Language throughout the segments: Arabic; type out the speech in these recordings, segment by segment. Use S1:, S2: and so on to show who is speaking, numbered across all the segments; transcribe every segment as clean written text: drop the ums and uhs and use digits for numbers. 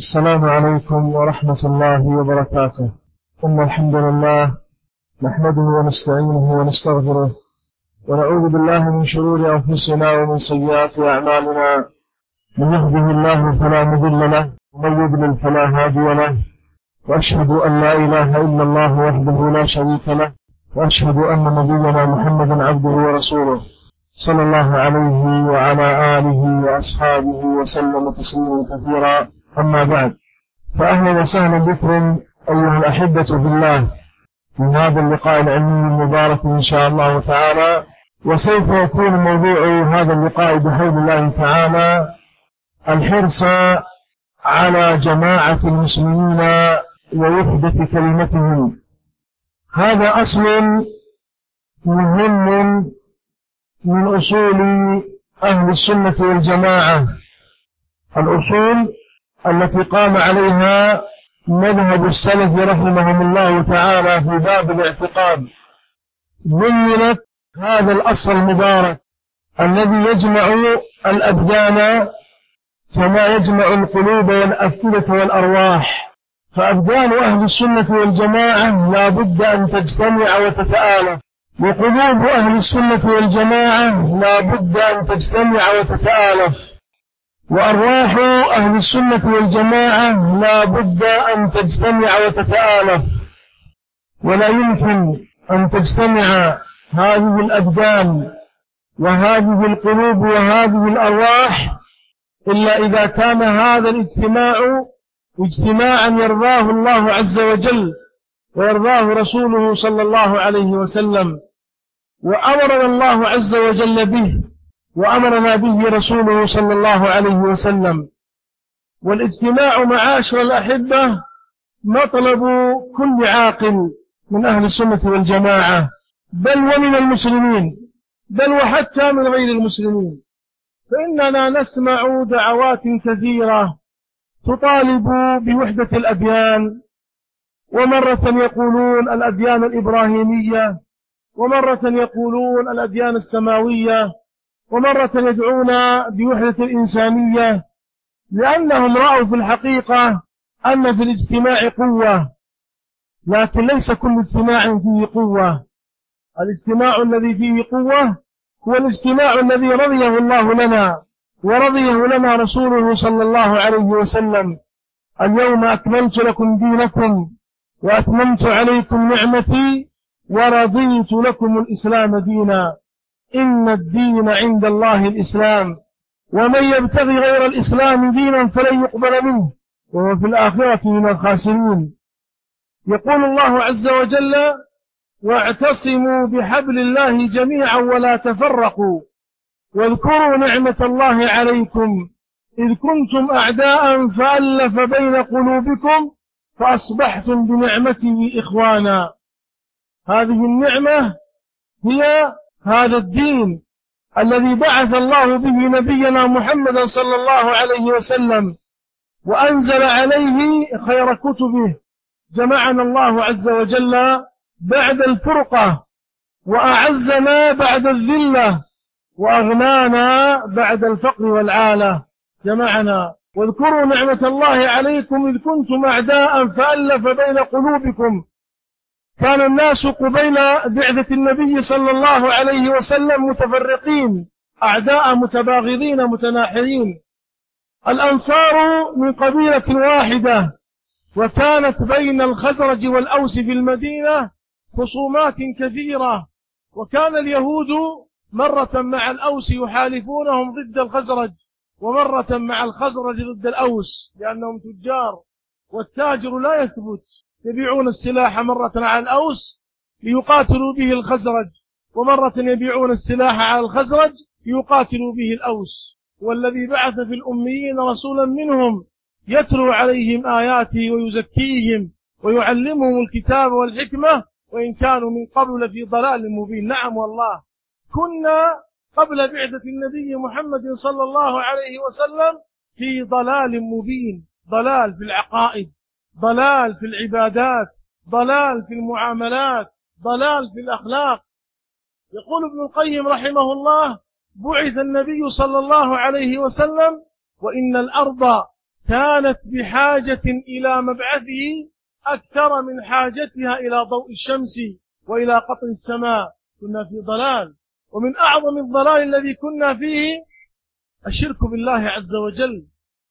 S1: السلام عليكم ورحمة الله وبركاته. إن الحمد لله نحمده ونستعينه ونستغفره ونعوذ بالله من شرور أنفسنا ومن سيئات أعمالنا. من يهده الله فلا مضل له ومن يضلل فلا هادي له، وأشهد أن لا إله إلا الله وحده لا شريك له، وأشهد أن نبينا محمدا عبده ورسوله صلى الله عليه وعلى آله وأصحابه وسلم تسليما كثيرا. أما بعد، فأهلا وسهلا بكم أيها الأحبة في الله في هذا اللقاء العلمي المبارك إن شاء الله تعالى. وسوف يكون موضوع هذا اللقاء بحول الله تعالى الحرص على جماعة المسلمين ووحدة كلمتهم. هذا أصل مهم من أصول أهل السنة والجماعة، الأصول التي قام عليها مذهب السلف رحمهم الله تعالى في باب الاعتقاد. ضمنت هذا الأصل المبارك الذي يجمع الأبدان كما يجمع القلوب والأفئدة والأرواح. فأبدان أهل السنة والجماعة لا بد أن تجتمع وتتآلف، وقلوب أهل السنة والجماعة لا بد أن تجتمع وتتآلف، وأرواح أهل السنة والجماعة لا بد أن تجتمع وتتآلف. ولا يمكن أن تجتمع هذه الأبدان وهذه القلوب وهذه الأرواح إلا إذا كان هذا الاجتماع اجتماعا يرضاه الله عز وجل ويرضاه رسوله صلى الله عليه وسلم، وأمرنا الله عز وجل به وأمرنا به رسوله صلى الله عليه وسلم. والاجتماع معاشر الأحبة مطلب كل عاقل من أهل السنة والجماعة، بل ومن المسلمين، بل وحتى من غير المسلمين. فإننا نسمع دعوات كثيرة تطالب بوحدة الأديان، ومرة يقولون الأديان الإبراهيمية، ومرة يقولون الأديان السماوية، ومرة يدعون بوحدة الإنسانية، لأنهم رأوا في الحقيقة أن في الاجتماع قوة، لكن ليس كل اجتماع فيه قوة. الاجتماع الذي فيه قوة هو الاجتماع الذي رضيه الله لنا ورضيه لنا رسوله صلى الله عليه وسلم: اليوم أكملت لكم دينكم وأتممت عليكم نعمتي ورضيت لكم الإسلام دينا، إن الدين عند الله الإسلام، ومن يبتغي غير الإسلام دينا فلن يقبل منه وهو في الآخرة من الخاسرين. يقول الله عز وجل: واعتصموا بحبل الله جميعا ولا تفرقوا واذكروا نعمة الله عليكم إذ كنتم أعداء فألف بين قلوبكم فأصبحتم بنعمته إخوانا. هذه النعمة هي هذا الدين الذي بعث الله به نبينا محمدا صلى الله عليه وسلم وأنزل عليه خير كتبه. جمعنا الله عز وجل بعد الفرقة، وأعزنا بعد الذلة، وأغنانا بعد الفقر والعالة. جمعنا. واذكروا نعمة الله عليكم إذ كنتم أعداء فألف بين قلوبكم. كان الناس قبيل بعثة النبي صلى الله عليه وسلم متفرقين، أعداء متباغضين متناحرين. الأنصار من قبيلة واحدة، وكانت بين الخزرج والأوس في المدينة خصومات كثيرة، وكان اليهود مرة مع الأوس يحالفونهم ضد الخزرج، ومرة مع الخزرج ضد الأوس، لأنهم تجار، والتاجر لا يثبت. يبيعون السلاح مرة على الأوس ليقاتلوا به الخزرج، ومرة يبيعون السلاح على الخزرج ليقاتلوا به الأوس. والذي بعث في الأميين رسولا منهم يتلو عليهم آياته ويزكيهم ويعلمهم الكتاب والحكمة وإن كانوا من قبل لفي ضلال مبين. نعم والله، كنا قبل بعثة النبي محمد صلى الله عليه وسلم في ضلال مبين، ضلال في العقائد، ضلال في العبادات، ضلال في المعاملات، ضلال في الأخلاق. يقول ابن القيم رحمه الله: بعث النبي صلى الله عليه وسلم وإن الأرض
S2: كانت بحاجة إلى مبعثه أكثر من حاجتها إلى ضوء الشمس وإلى قطر السماء. كنا في ضلال، ومن أعظم الضلال الذي كنا فيه الشرك بالله عز وجل،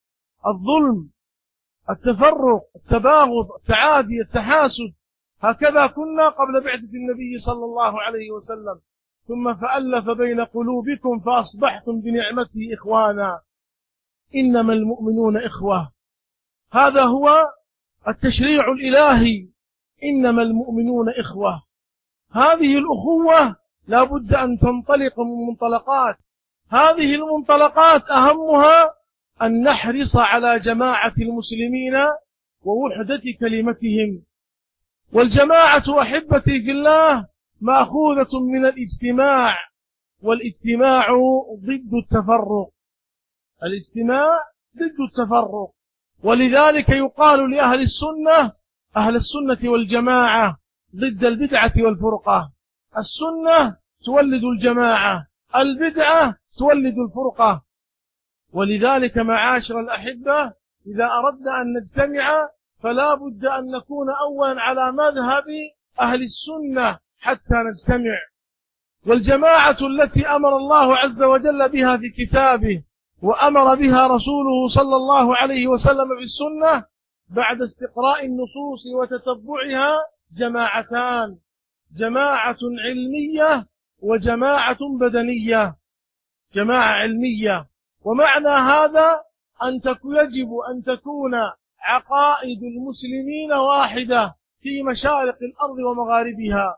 S2: الظلم، التفرق، التباغض، التعادي، التحاسد. هكذا كنا قبل بعثة النبي صلى الله عليه وسلم، ثم فألف بين قلوبكم فأصبحتم بنعمته إخوانا. إنما المؤمنون إخوة، هذا هو التشريع الإلهي، إنما المؤمنون إخوة. هذه الأخوة لا بد أن تنطلق من منطلقات، هذه المنطلقات أهمها أن نحرص على جماعة المسلمين ووحدة كلمتهم. والجماعة أحبتي في الله مأخوذة من الاجتماع، والاجتماع ضد التفرق، الاجتماع ضد التفرق. ولذلك يقال لأهل السنة أهل السنة والجماعة ضد البدعة والفرقة. السنة تولد الجماعة، البدعة تولد الفرقة. ولذلك معاشر الأحبة، إذا أردنا أن نجتمع فلا بد أن نكون أولا على مذهب أهل السنة حتى نجتمع. والجماعة التي أمر الله عز وجل بها في كتابه وأمر بها رسوله صلى الله عليه وسلم في السنة بعد استقراء النصوص وتتبعها جماعتان: جماعة علمية وجماعة بدنية. جماعة علمية، ومعنى هذا يجب أن تكون عقائد المسلمين واحدة في مشارق الأرض ومغاربها.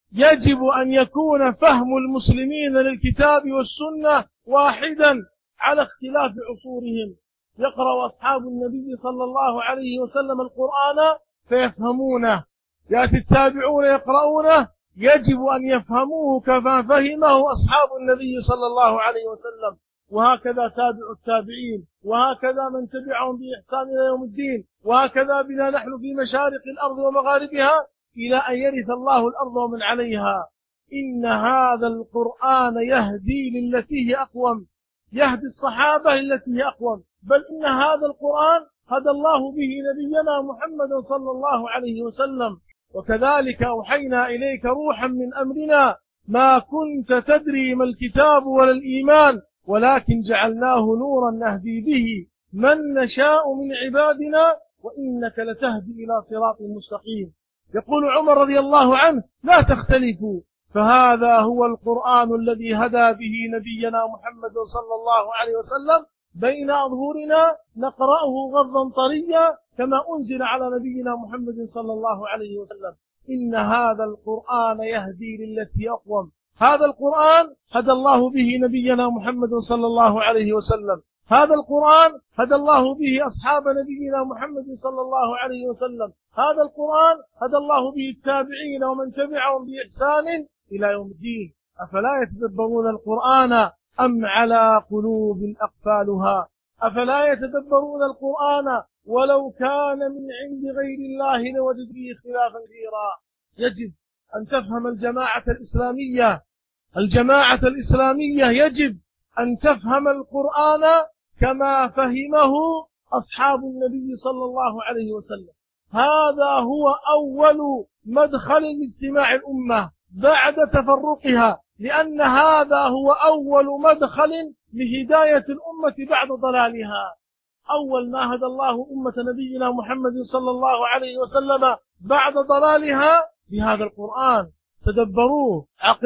S2: يجب أن يكون فهم المسلمين للكتاب والسنة واحدا على اختلاف عصورهم. يقرأ أصحاب النبي صلى الله عليه وسلم القرآن فيفهمونه، يأتي التابعون يقرؤونه، يجب أن يفهموه كما فهمه أصحاب النبي صلى الله عليه وسلم، وهكذا تابع التابعين، وهكذا من تبعهم بإحسان إلى يوم الدين، وهكذا بنا نحن في مشارق الأرض ومغاربها إلى أن يرث الله الأرض ومن عليها. إن هذا القرآن يهدي للتي هي أقوم، يهدي الصحابة للتي هي أقوم، بل إن هذا القرآن هدى الله به نبينا محمد صلى الله عليه وسلم. وكذلك أوحينا إليك روحا من أمرنا ما كنت تدري ما الكتاب ولا الإيمان ولكن جعلناه نورا نهدي به من نشاء من عبادنا وإنك لتهدي إلى صراط مستقيم. يقول عمر رضي الله عنه: لا تختلفوا، فهذا هو القرآن الذي هدى به نبينا محمد صلى الله عليه وسلم بين أظهرنا نقرأه غضا طريا كما أنزل على نبينا محمد صلى الله عليه وسلم. إن هذا القرآن يهدي للتي أقوم. هذا القرآن هدى الله به نبينا محمد صلى الله عليه وسلم، هذا القرآن هدى الله به أصحاب نبينا محمد صلى الله عليه وسلم، هذا القرآن هدى الله به التابعين ومن تبعهم بإحسان إلى يوم الدين. أفلا يتدبرون القرآن أم على قلوب أقفالها؟ أفلا يتدبرون القرآن ولو كان من عند غير الله لوجدوا فيه اختلافا كثيرا. يجب أن تفهم الجماعة الإسلامية، الجماعة الإسلامية يجب أن تفهم القرآن كما فهمه أصحاب النبي صلى الله عليه وسلم. هذا هو أول مدخل لاجتماع الأمة بعد تفرقها، لأن هذا هو أول مدخل لهداية الأمة بعد ضلالها. أول ما هدى الله أمة نبينا محمد صلى الله عليه وسلم بعد ضلالها بهذا القرآن، تدبروه،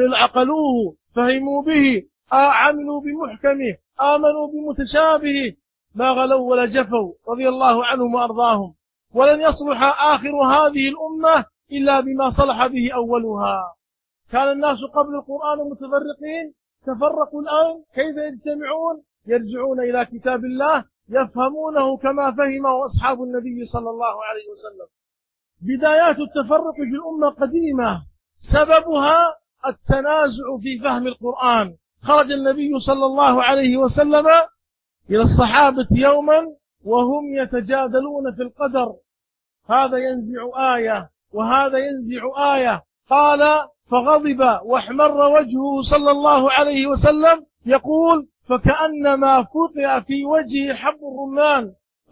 S2: عقلوه، فهموا به، عملوا بمحكمه، آمنوا بمتشابهه، ما غلوا ولا جفوا رضي الله عنهم وأرضاهم. ولن يصلح آخر هذه الأمة إلا بما صلح به أولها. كان الناس قبل القرآن متفرقين، تفرقوا الآن، كيف يجتمعون؟ يرجعون إلى كتاب الله يفهمونه كما فهمه أصحاب النبي صلى الله عليه وسلم. بدايات التفرق في الأمة قديمة، سببها التنازع في فهم القرآن. خرج النبي صلى الله عليه وسلم إلى الصحابة يوما وهم يتجادلون في القدر، هذا ينزع آية وهذا ينزع آية، قال: فغضب واحمر وجهه صلى الله عليه وسلم، يقول: فكأنما فقع في وجهه حب الرمان،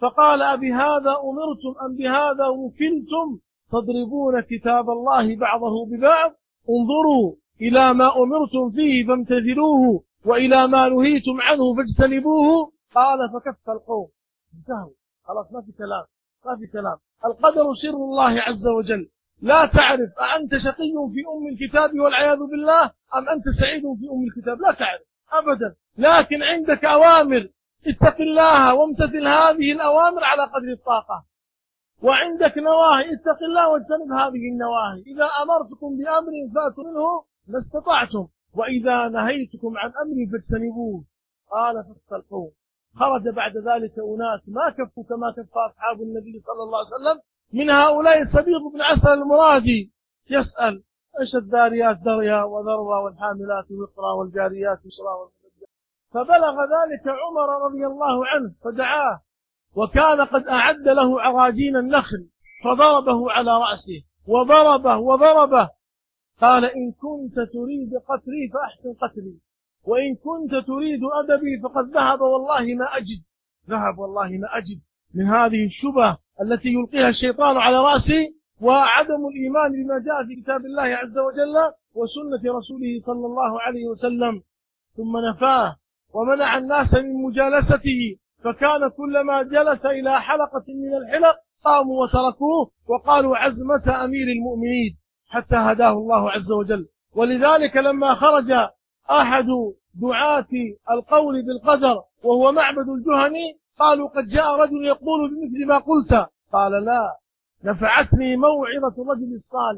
S2: فقال: أبهذا أمرتم أم بهذا وكلتم تضربون كتاب الله بعضه ببعض؟ انظروا إلى ما أمرتم فيه فامتثلوه، وإلى ما نهيتم عنه فاجتنبوه. قال: فكف القوم، انتهوا، خلاص ما في كلام، ما في كلام. القدر سر الله عز وجل، لا تعرف أأنت شقي في أم الكتاب والعياذ بالله أم أنت سعيد في أم الكتاب، لا تعرف أبدا، لكن عندك أوامر، اتق الله وامتثل هذه الأوامر على قدر الطاقة، وعندك نواهي، اتق الله واجتنب هذه النواهي. إذا أمرتكم بأمر فأتوا منه ما استطعتم، وإذا نهيتكم عن أمر فاجتنبوه. قال: فكف القوم. خرج بعد ذلك أناس ما كفوا كما كف أصحاب النبي صلى الله عليه وسلم، من هؤلاء الصبيغ بن عسل المرادي يسأل: ايش الذاريات ذريا وذروة والحاملات وقرا والجاريات يسرا. فبلغ ذلك عمر رضي الله عنه فدعاه، وكان قد أعد له عراجين النخل، فضربه على رأسه وضربه. قال: إن كنت تريد قتلي فأحسن قتلي، وإن كنت تريد أدبي فقد ذهب والله ما أجد من هذه الشبهة التي يلقيها الشيطان على رأسي، وعدم الإيمان بما جاء في كتاب الله عز وجل وسنة رسوله صلى الله عليه وسلم. ثم نفاه ومنع الناس من مجالسته، فكان كلما جلس إلى حلقة من الحلق قاموا وتركوه وقالوا: عزمة أمير المؤمنين، حتى هداه الله عز وجل. ولذلك لما خرج أحد دعاة القول بالقدر وهو معبد الجهني، قالوا: قد جاء رجل يقول بمثل ما قلت. قال: لا، نفعتني موعظة الرجل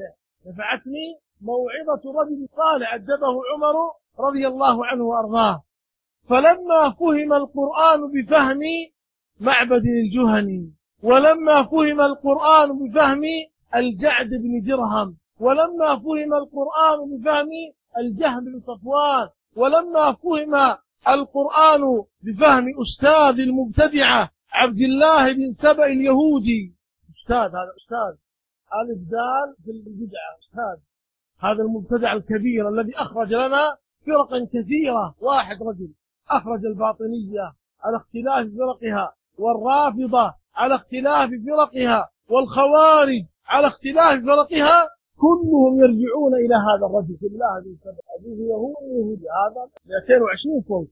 S2: الصالح، أدبه عمر رضي الله عنه وأرضاه. فلما فهم القرآن بفهم معبد الجهني، ولما فهم القرآن بفهم الجعد بن درهم، ولما فهم القرآن بفهم الجهم بن صفوان، ولما فهم القرآن بفهم أستاذ المبتدعة عبد الله بن سبأ اليهودي، هذا أستاذ ألف دال في البدعة، أستاذ هذا المبتدع الكبير الذي أخرج لنا فرقا كثيرة. واحد رجل أخرج الباطنية على اختلاف فرقها، والرافضة على اختلاف فرقها، والخوارج على اختلاف فرقها، كلهم يرجعون إلى هذا الرجل في الله بن سبأ أبوه يهودي، هذا 220 فوق.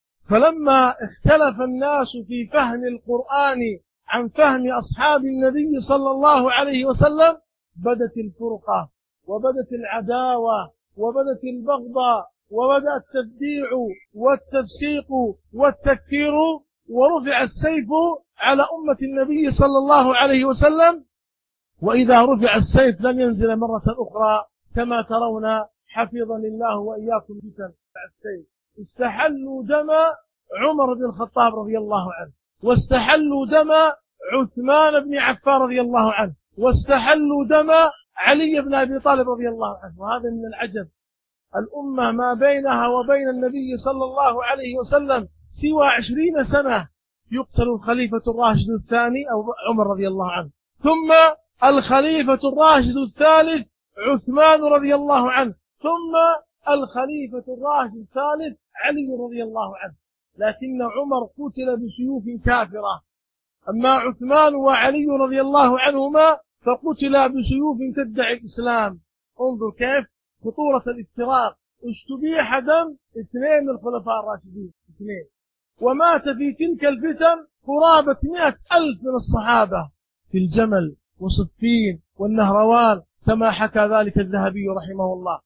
S2: فلما اختلف الناس في فهم القرآن عن فهم أصحاب النبي صلى الله عليه وسلم، بدت الفرقة وبدت العداوة وبدت البغضاء وبدأ التبديع والتفسيق والتكفير، ورفع السيف على أمة النبي صلى الله عليه وسلم. وإذا رفع السيف لن ينزل مرة أخرى كما ترون، حفظني الله وإياكم فتن السيف. استحلوا دم عمر بن الخطاب رضي الله عنه، واستحلوا دم عثمان بن عفان رضي الله عنه، واستحلوا دم علي بن أبي طالب رضي الله عنه. وهذا من العجب، الأمة ما بينها وبين النبي صلى الله عليه وسلم سوى 20 سنة، يقتل الخليفة الراشد الثاني أو عمر رضي الله عنه، ثم الخليفة الراشد الثالث عثمان رضي الله عنه، ثم الخليفة الراشد الثالث علي رضي الله عنه. لكن عمر قتل بسيوف كافرة، أما عثمان وعلي رضي الله عنهما فقتلا بسيوف تدعي الإسلام. انظر كيف خطورة الافتراق. استبيح دم 2 من الخلفاء الراشدين، 2، ومات في تلك الفتن قرابة 100,000 من الصحابة في الجمل وصفين والنهروان، كما حكى ذلك الذهبي رحمه الله.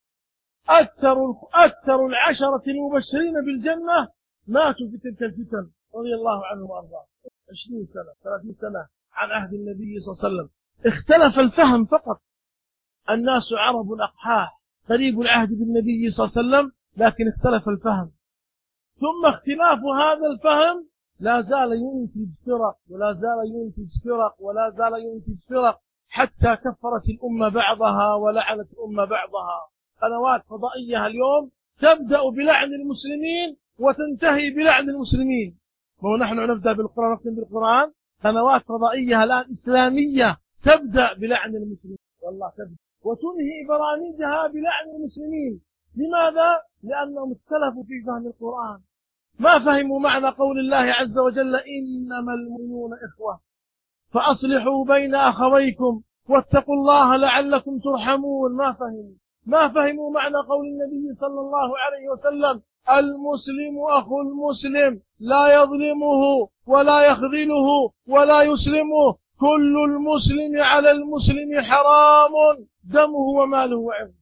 S2: أكثر العشرة المبشرين بالجنة ماتوا في تلك الفتن رضي الله عنهم وأرضاهم. 20 سنة 30 سنة عن عهد النبي صلى الله عليه وسلم. اختلف الفهم فقط، الناس عرب أقحاح قريب العهد بالنبي صلى الله عليه وسلم، لكن اختلف الفهم. ثم اختلاف هذا الفهم لا زال ينتج فرق ولا زال ينتج فرق حتى كفرت الأمة بعضها ولعنت الأمة بعضها. قنوات فضائية اليوم تبدأ بلعن المسلمين وتنتهي بلعن المسلمين. ونحن نبدأ بالقرآن نختم بالقرآن. قنوات فضائية الآن إسلامية تبدأ بلعن المسلمين، والله تبدأ، وتنهي برامجها بلعن المسلمين. لماذا؟ لأنهم اختلفوا في فهم القرآن. ما فهموا معنى قول الله عز وجل إنما المؤمنون إخوة فأصلحوا بين أخويكم واتقوا الله لعلكم ترحمون. ما فهموا معنى قول النبي صلى الله عليه وسلم المسلم أخو المسلم لا يظلمه ولا يخذله ولا يسلمه، كل المسلم على المسلم حرام دمه وماله وعرضه.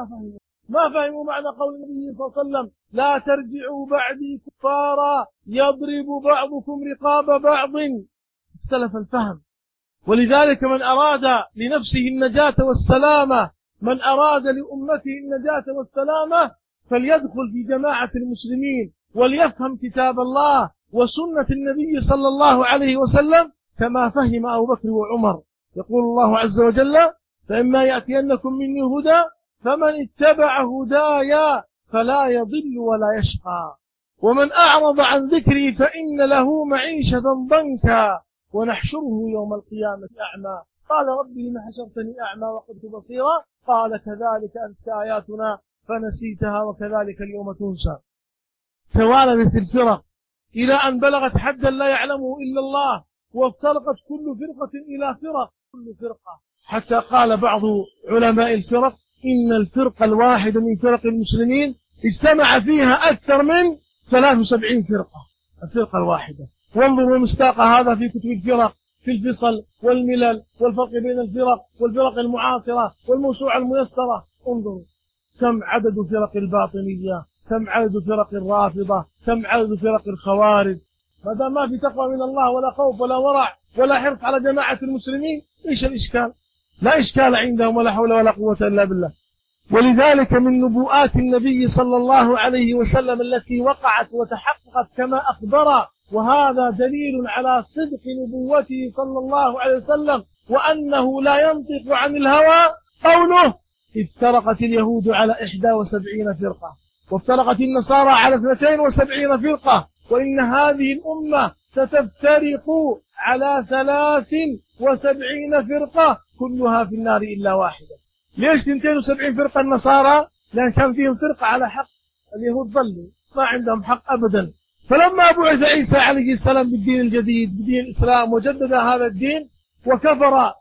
S2: ما فهموا معنى قول النبي صلى الله عليه وسلم لا ترجعوا بعدي كفارا يضرب بعضكم رقاب بعض. اختلف الفهم. ولذلك من أراد لنفسه النجاة والسلامة، من أراد لأمته النجاة والسلامة فليدخل في جماعة المسلمين وليفهم كتاب الله وسنة النبي صلى الله عليه وسلم كما فهم أبو بكر وعمر. يقول الله عز وجل فإما يأتينكم مني هدى فمن اتبع هدايا فلا يضل ولا يشقى ومن أعرض عن ذكري فإن له معيشة ضنكا ونحشره يوم القيامة أعمى قال رب لم حشرتني أعمى وقد كنت بصيرا قال كذلك أتتك آياتنا فنسيتها وكذلك اليوم تنسى. توالدت الفرق إلى أن بلغت حدا لا يعلمه إلا الله، وافترقت كل فرقة إلى كل فرقة، حتى قال بعض علماء الفرق إن الفرقة الواحدة من فرق المسلمين اجتمع فيها أكثر من 73 فرقة. الفرقة الواحدة. وانظروا مصداق هذا في كتب الفرق في الفصل والملل والفرق بين الفرق والفرق المعاصرة والموسوعة الميسرة. انظروا كم عدد فرق الباطنية، كم عدد فرق الرافضة، كم عدد فرق الخوارج. ما دام ما في تقوى من الله ولا خوف ولا ورع ولا حرص على جماعة المسلمين، ايش الإشكال؟ لا إشكال عندهم ولا حول ولا قوة إلا بالله. ولذلك من نبوءات النبي صلى الله عليه وسلم التي وقعت وتحققت كما أخبر، وهذا دليل على صدق نبوته صلى الله عليه وسلم وأنه لا ينطق عن الهوى، قوله افترقت اليهود على 71 فرقة وافترقت النصارى على 72 فرقة وإن هذه الأمة ستفترق على 73 فرقة كلها في النار إلا واحدة. ليش 72 فرقة النصارى؟ لأن كان فيهم فرقة على حق، اليهود ضلوا ما عندهم حق أبدا. فلما بعث عيسى عليه السلام بالدين الجديد بدين الإسلام وجدد هذا الدين وكفر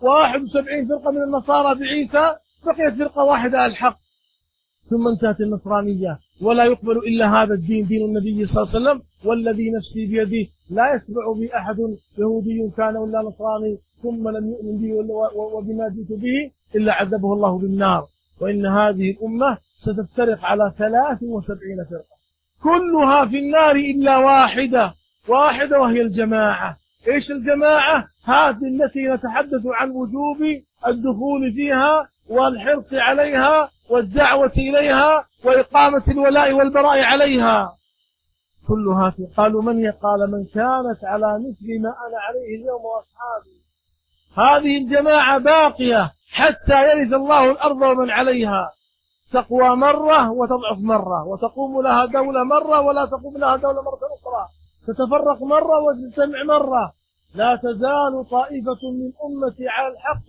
S2: 71 فرقة من النصارى بعيسى، بقيت فرقة واحدة على الحق. ثم انتهت النصرانية ولا يقبل إلا هذا الدين دين النبي صلى الله عليه وسلم، والذي نفسي بيده لا يسمع بي أحد يهودي كان ولا نصراني ثم لم يؤمن بي وبما جئت به إلا عذبه الله بالنار. وإن هذه الأمة ستفترق على 73 فرقة كلها في النار إلا واحدة وهي الجماعة. إيش الجماعة؟ هذه التي نتحدث عن وجوب الدخول فيها والحرص عليها والدعوة إليها وإقامة الولاء والبراء عليها كلها في. قالوا من؟ قال من كانت على مثل ما أنا عليه اليوم وأصحابي. هذه الجماعة باقية حتى يرث الله الأرض ومن عليها، تقوى مرة وتضعف مرة، وتقوم لها دولة مرة ولا تقوم لها دولة مرة أخرى، تتفرق مرة وتجتمع مرة. لا تزال طائفة من أمتي على الحق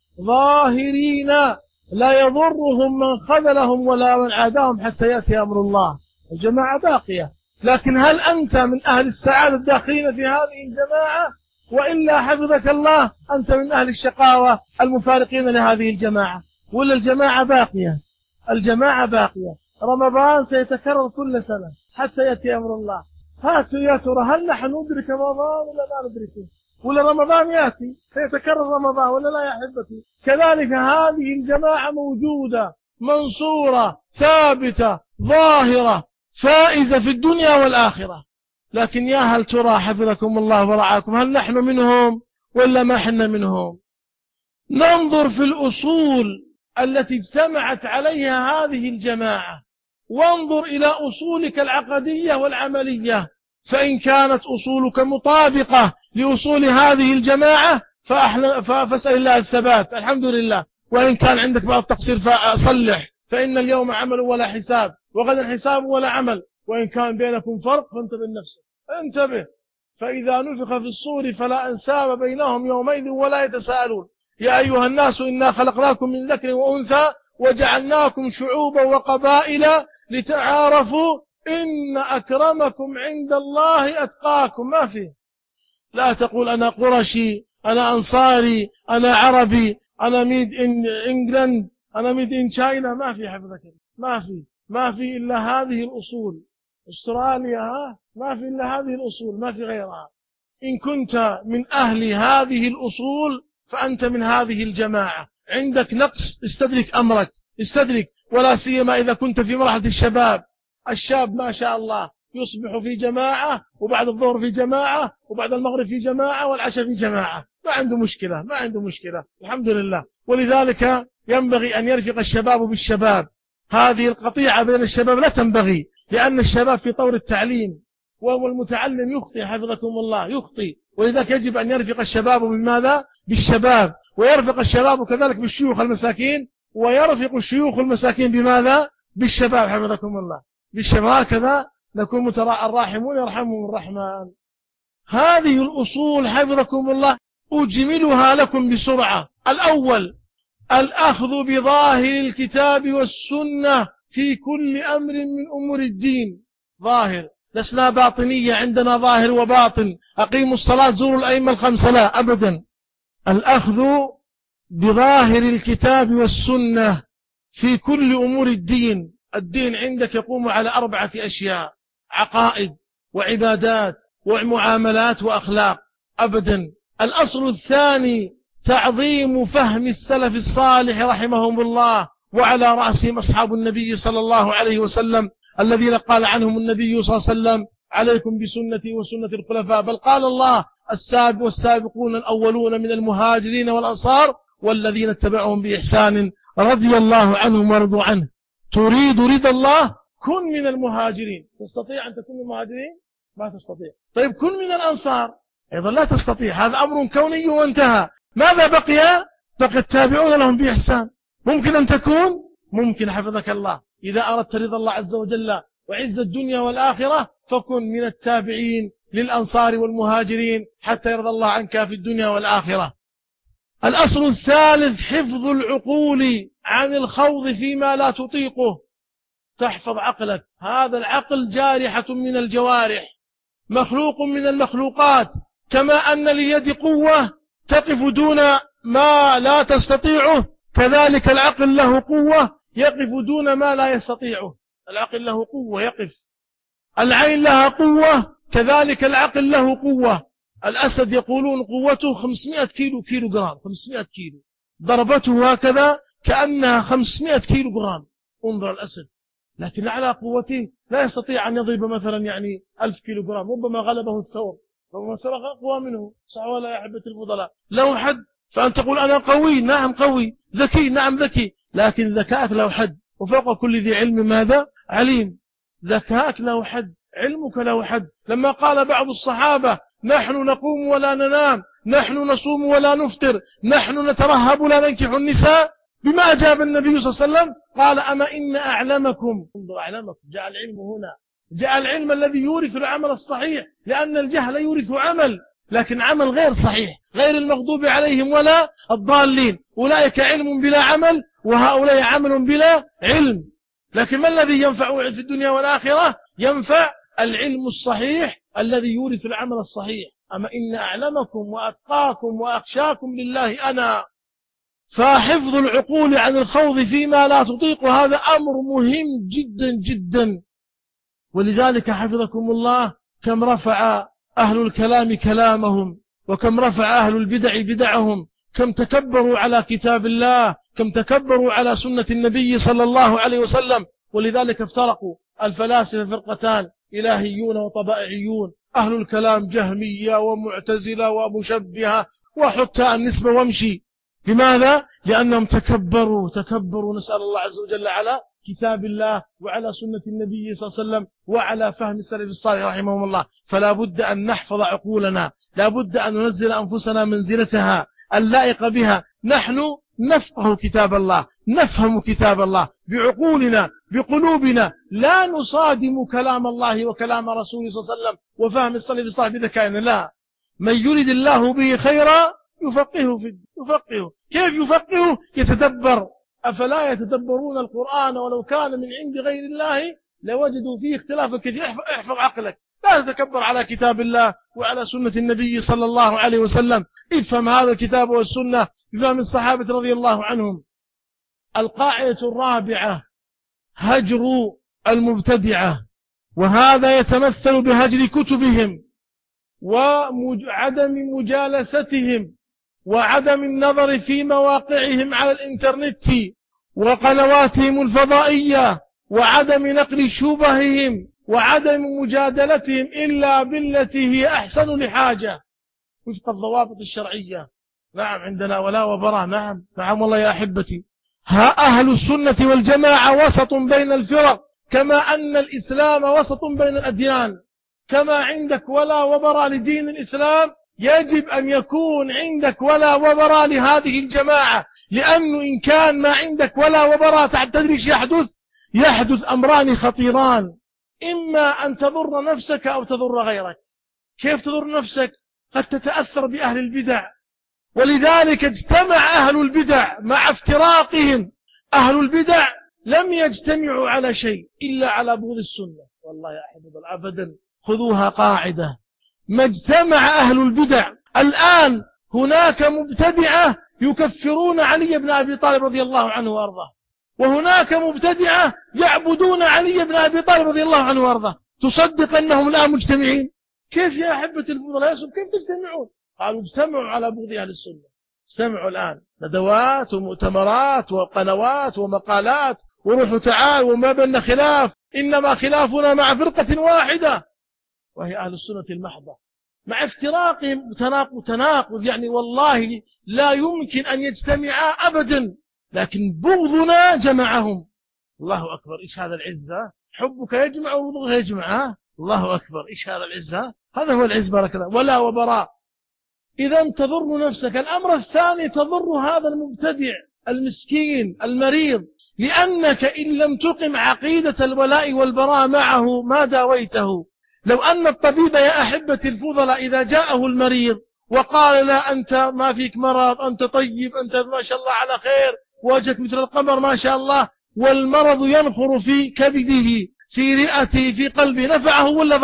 S2: ظاهرين لا يضرهم من خذلهم ولا من عاداهم حتى يأتي أمر الله. الجماعة باقية، لكن هل أنت من أهل السعادة الداخلين في هذه الجماعة؟ وإلا حفظك الله أنت من أهل الشقاوة المفارقين لهذه الجماعة. ولا الجماعة باقية؟ الجماعة باقية. رمضان سيتكرر كل سنة حتى يأتي أمر الله. هاتوا يا ترى هل نحن ندرك رمضان ولا لا ندركه؟ ولا رمضان يأتي سيتكرر رمضان ولا لا يا أحبتي؟ كذلك هذه الجماعة موجودة منصورة ثابتة ظاهرة فائزة في الدنيا والآخرة. لكن يا هل ترى حفظكم الله ورعاكم هل نحن منهم ولا ما حنا منهم؟ ننظر في الأصول التي اجتمعت عليها هذه الجماعة، وانظر إلى أصولك العقدية والعملية، فإن كانت أصولك مطابقة لأصول هذه الجماعة فاسأل الله الثبات الحمد لله، وإن كان عندك بعض التقصير فصلح، فإن اليوم عمل ولا حساب وغدا حساب ولا عمل. وإن كان بينكم فرق فانتبه لنفسك، انتبه. فإذا نفخ في الصور فلا أنساب بينهم يومئذ ولا يتساءلون. يا أيها الناس إنا خلقناكم من ذكر وأنثى وجعلناكم شعوبا وقبائل لتعارفوا إن أكرمكم عند الله أتقاكم. ما فيه. لا تقول أنا قرشي، أنا أنصاري، أنا عربي، أنا ميد إن إنجلند، أنا ميد إن تشاينا. ما في حفظك، ما في إلا هذه الأصول. أستراليا ما في إلا هذه الأصول، ما في غيرها. إن كنت من أهل هذه الأصول فأنت من هذه الجماعة. عندك نقص استدرك أمرك، استدرك، ولا سيما إذا كنت في مرحلة الشباب. الشاب ما شاء الله يصبح في جماعة، وبعد الظهر في جماعة، وبعد المغرب في جماعة، والعشاء في جماعة. ما عنده مشكلة الحمد لله. ولذلك ينبغي أن يرفق الشباب بالشباب. هذه القطيعة بين الشباب لا تنبغي، لأن الشباب في طور التعليم، والمتعلم يخطئ حفظكم الله، يخطئ. ولذلك يجب أن يرفق الشباب بماذا؟ بالشباب. ويرفق الشباب كذلك بالشيوخ المساكين، ويرفق الشيوخ المساكين بماذا؟ بالشباب حفظكم الله، بالشباب. هكذا نكون الراحمون يرحمهم الرحمن. هذه الأصول حفظكم الله أجملها لكم بسرعة. الأول الأخذ بظاهر الكتاب والسنة في كل أمر من أمور الدين. ظاهر، لسنا باطنية، عندنا ظاهر وباطن. أقيموا الصلاة، زوروا الأئمة الخمسة، لا أبدا. الأخذ بظاهر الكتاب والسنة في كل أمور الدين. الدين عندك يقوم على 4 أشياء: عقائد وعبادات ومعاملات وأخلاق. أبدا. الأصل الثاني تعظيم فهم السلف الصالح رحمهم الله، وعلى رأسهم أصحاب النبي صلى الله عليه وسلم، الذين قال عنهم النبي صلى الله عليه وسلم: عليكم بسنتي وسنة الخلفاء. بل قال الله: والسابقون الأولون من المهاجرين والأنصار والذين اتبعهم بإحسان رضي الله عنهم ورضوا عنه. تريد رضا الله؟ كن من المهاجرين. تستطيع أن تكون من المهاجرين؟ ما تستطيع. طيب كن من الأنصار؟ أيضا لا تستطيع. هذا أمر كوني وانتهى. ماذا بقي؟ بقي التابعون لهم بإحسان. ممكن أن تكون؟ ممكن حفظك الله. إذا أردت رضا الله عز وجل وعز الدنيا والآخرة فكن من التابعين للأنصار والمهاجرين حتى يرضى الله عنك في الدنيا والآخرة. الأصل الثالث حفظ العقول عن الخوض فيما لا تطيقه. تحفظ عقلك. هذا العقل جارحة من الجوارح، مخلوق من المخلوقات. كما أن لليد قوة تقف دون ما لا تستطيعه، كذلك العقل له قوة يقف دون ما لا يستطيعه. العقل له قوة يقف. العين لها قوة، كذلك العقل له قوة. الأسد يقولون قوته 500 كيلو جرام. 500 كيلو ضربته هكذا كأنها 500 كيلو جرام. انظر الأسد، لكن على قوته لا يستطيع أن يضرب مثلا 1000 كيلو جرام. ربما غلبه الثور، ربما الثور أقوى منه. صح ولا يا أحبة الفضلاء؟ له حد. فأنت تقول أنا قوي، نعم قوي. ذكي، نعم ذكي، لكن ذكاءك له حد. وفوق كل ذي علم ماذا؟ عليم. ذكاءك له حد، علمك له حد. لما قال بعض الصحابة: نحن نقوم ولا ننام، نحن نصوم ولا نفطر، نحن نترهب ولا ننكح النساء، بما أجاب النبي صلى الله عليه وسلم؟ قال: أما إن أعلمكم. انظر أعلمكم، جاء العلم هنا، جاء العلم الذي يورث العمل الصحيح، لأن الجهل يورث عمل، لكن عمل غير صحيح، غير المغضوب عليهم ولا الضالين. أولئك علم بلا عمل، وهؤلاء عمل بلا علم. لكن ما الذي ينفع في الدنيا والآخرة؟ ينفع العلم الصحيح الذي يورث العمل الصحيح. أما إن أعلمكم وأتقاكم وأخشاكم لله أنا. فحفظ العقول عن الخوض فيما لا تطيق هذا أمر مهم جدا جدا. ولذلك حفظكم الله كم رفع أهل الكلام كلامهم، وكم رفع أهل البدع بدعهم، كم تكبروا على كتاب الله، كم تكبروا على سنة النبي صلى الله عليه وسلم. ولذلك افترقوا الفلاسفة فرقتان: إلهيون وطبائعيون. أهل الكلام جهمية ومعتزلة ومشبهة، وحتى النسبة وامشي. لماذا؟ لأنهم تكبروا نسأل الله عز وجل على كتاب الله وعلى سنة النبي صلى الله عليه وسلم وعلى فهم السلف الصالح رحمهم الله. فلا بد أن نحفظ عقولنا، لا بد أن ننزل أنفسنا منزلتها اللائقة بها. نحن نفقه كتاب الله، نفهم كتاب الله بعقولنا بقلوبنا، لا نصادم كلام الله وكلام رسوله صلى الله عليه وسلم وفهم السلف الصالح بذكائنا. لا، من يريد الله به خيرا يفقهه في الدين. يفقهه كيف يفقهه؟ يتدبر. أفلا يتدبرون القرآن ولو كان من عند غير الله لوجدوا فيه اختلافا كثير. احفظ عقلك، لا تتكبر على كتاب الله وعلى سنة النبي صلى الله عليه وسلم. افهم هذا الكتاب والسنة بفهم الصحابة رضي الله عنهم. القاعدة الرابعة هجر المبتدعة، وهذا يتمثل بهجر كتبهم وعدم مجالستهم وعدم النظر في مواقعهم على الإنترنت وقنواتهم الفضائية وعدم نقل شبههم وعدم مجادلتهم إلا بالتي هي أحسن لحاجة وفق الضوابط الشرعية. نعم عندنا ولاء وبراء، نعم والله يا أحبتي. ها أهل السنة والجماعة وسط بين الفرق، كما أن الإسلام وسط بين الأديان. كما عندك ولاء وبراء لدين الإسلام، يجب أن يكون عندك ولاء وبراء لهذه الجماعة، لأنه إن كان ما عندك ولاء وبراء تدري ايش يحدث أمران خطيران، إما أن تضر نفسك أو تضر غيرك. كيف تضر نفسك؟ قد تتأثر بأهل البدع، ولذلك اجتمع أهل البدع مع افتراقهم. أهل البدع لم يجتمعوا على شيء إلا على بغض السنة. والله يا أحباب أبدا، خذوها قاعدة، ما اجتمع أهل البدع. الآن هناك مبتدعة يكفرون علي بن أبي طالب رضي الله عنه وأرضاه، وهناك مبتدعة يعبدون علي بن أبي طالب رضي الله عنه وأرضاه. تصدق أنهم الآن مجتمعين؟ كيف يا أحبة الفضلاء يا كيف تجتمعون؟ قالوا اجتمعوا على بغض أهل السنة. استمعوا الآن ندوات ومؤتمرات وقنوات ومقالات وروح تعال وما بيننا خلاف، إنما خلافنا مع فرقة واحدة وهي أهل السنة المحضة، مع افتراقهم تناقض يعني والله لا يمكن أن يجتمعا أبدا، لكن بغضنا جمعهم. الله أكبر، إيش هذا العزة؟ حبك يجمع وبغضك يجمع. الله أكبر، إيش هذا العزة؟ هذا هو العز، بارك الله. ولا وبراء. إذا تضر نفسك. الأمر الثاني تضر هذا المبتدع المسكين المريض، لأنك إن لم تقم عقيدة الولاء والبراء معه ما داويته. لو أن الطبيب يا أحبتي الفضلاء إذا جاءه المريض وقال لا أنت ما فيك مرض، أنت طيب، أنت ما شاء الله على خير، وجهك مثل القمر ما شاء الله، والمرض ينخر في كبده في رئته في قلبه، نفعه ولا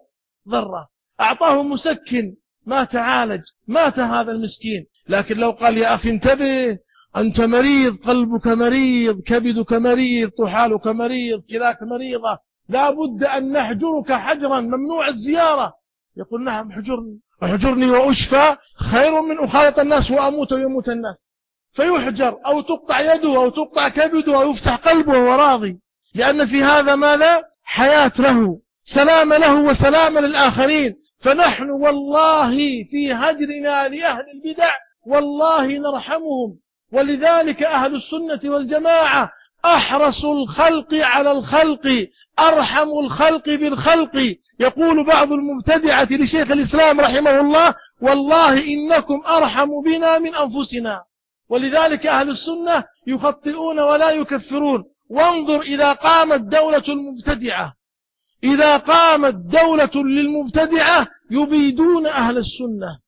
S2: ضره؟ أعطاه مسكن ما تعالج، مات هذا المسكين. لكن لو قال يا أخي انتبه، أنت مريض، قلبك مريض، كبدك مريض، طحالك مريض، كلاك مريضة، لا بد أن نحجرك حجرا، ممنوع الزيارة. يقول نعم احجرني وأشفى خير من أخالط الناس وأموت ويموت الناس. فيحجر أو تقطع يده أو تقطع كبده أو يفتح قلبه وهو راضي، لأن في هذا ماذا؟ حياة له، سلام له وسلام للآخرين. فنحن والله في هجرنا لأهل البدع والله نرحمهم. ولذلك أهل السنة والجماعة أحرص الخلق على الخلق، أرحم الخلق بالخلق. يقول بعض المبتدعة لشيخ الإسلام رحمه الله والله إنكم أرحم بنا من أنفسنا. ولذلك أهل السنة يخطئون ولا يكفرون. وانظر إذا قامت دولة المبتدعة، إذا قامت دولة للمبتدعة يبيدون أهل السنة.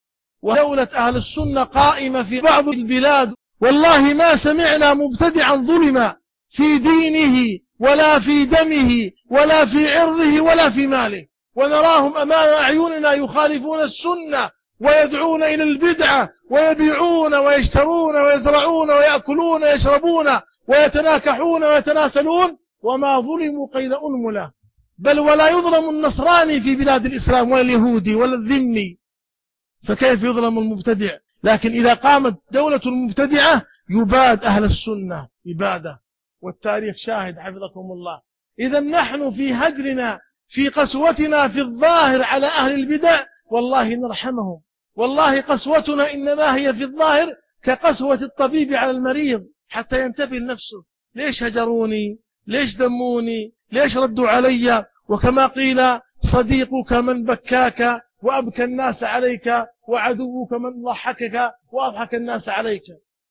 S2: ودولة أهل السنة قائمة في بعض البلاد والله ما سمعنا مبتدعا ظلم في دينه ولا في دمه ولا في عرضه ولا في ماله، ونراهم أمام أعيننا يخالفون السنة ويدعون إلى البدعة ويبيعون ويشترون ويزرعون ويأكلون ويشربون ويتناكحون ويتناسلون، وما ظلموا قيد أنملة. بل ولا يظلم النصراني في بلاد الإسلام ولا اليهودي ولا الذمي، فكيف يظلم المبتدع؟ لكن إذا قامت دولة المبتدعة يباد أهل السنة إبادة، والتاريخ شاهد حفظكم الله. إذا نحن في هجرنا في قسوتنا في الظاهر على أهل البدع والله نرحمهم. والله قسوتنا إنما هي في الظاهر كقسوة الطبيب على المريض حتى ينتبه لنفسه، ليش هجروني؟ ليش ذموني؟ ليش ردوا علي؟ وكما قيل صديقك من بكاك وأبكى الناس عليك، وعدوك من ضحكك وأضحك الناس عليك.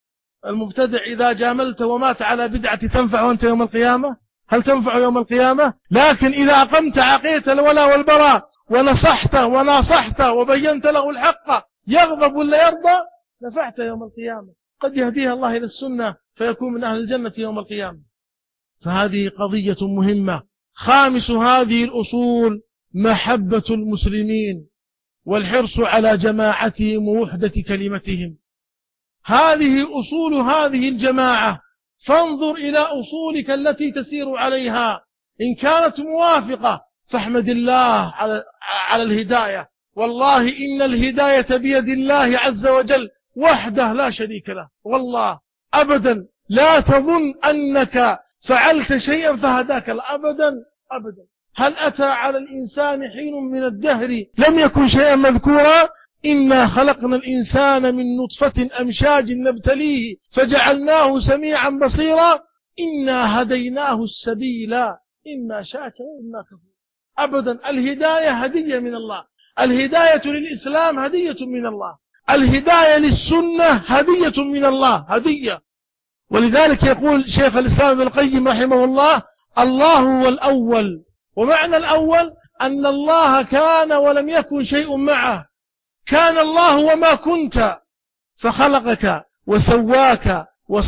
S2: المبتدع إذا جاملت ومات على بدعة تنفع أنت يوم القيامة؟ هل تنفع يوم القيامة؟ لكن إذا أقمت عقيدة الولاء والبراء ونصحته وناصحته وبينت له الحق يغضب ولا يرضى، نفعت يوم القيامة. قد يهديها الله إلى السنة فيكون من أهل الجنة يوم القيامة. فهذه قضية مهمة. خامس هذه الأصول محبة المسلمين والحرص على جماعتهم ووحدة كلمتهم. هذه أصول هذه الجماعة، فانظر إلى أصولك التي تسير عليها، إن كانت موافقة فاحمد الله على الهداية. والله إن الهداية بيد الله عز وجل وحده لا شريك له، والله أبدا لا تظن أنك فعلت شيئا فهداك الله، أبدا أبدا. هل أتى على الإنسان حين من الدهر لم يكن شيئا مذكورا؟ إنا خلقنا الإنسان من نطفة أمشاج نبتليه فجعلناه سميعا بصيرا إنا هديناه السبيل إما شاكر وإما كفور. أبدا، الهداية هدية من الله، الهداية للإسلام هدية من الله، الهداية للسنة هدية من الله، هدية. ولذلك يقول شيخ الإسلام ابن القيم رحمه الله: الله هو الأول. ومعنى الأول أن الله كان ولم يكن شيء معه، كان الله وما كنت، فخلقك وسواك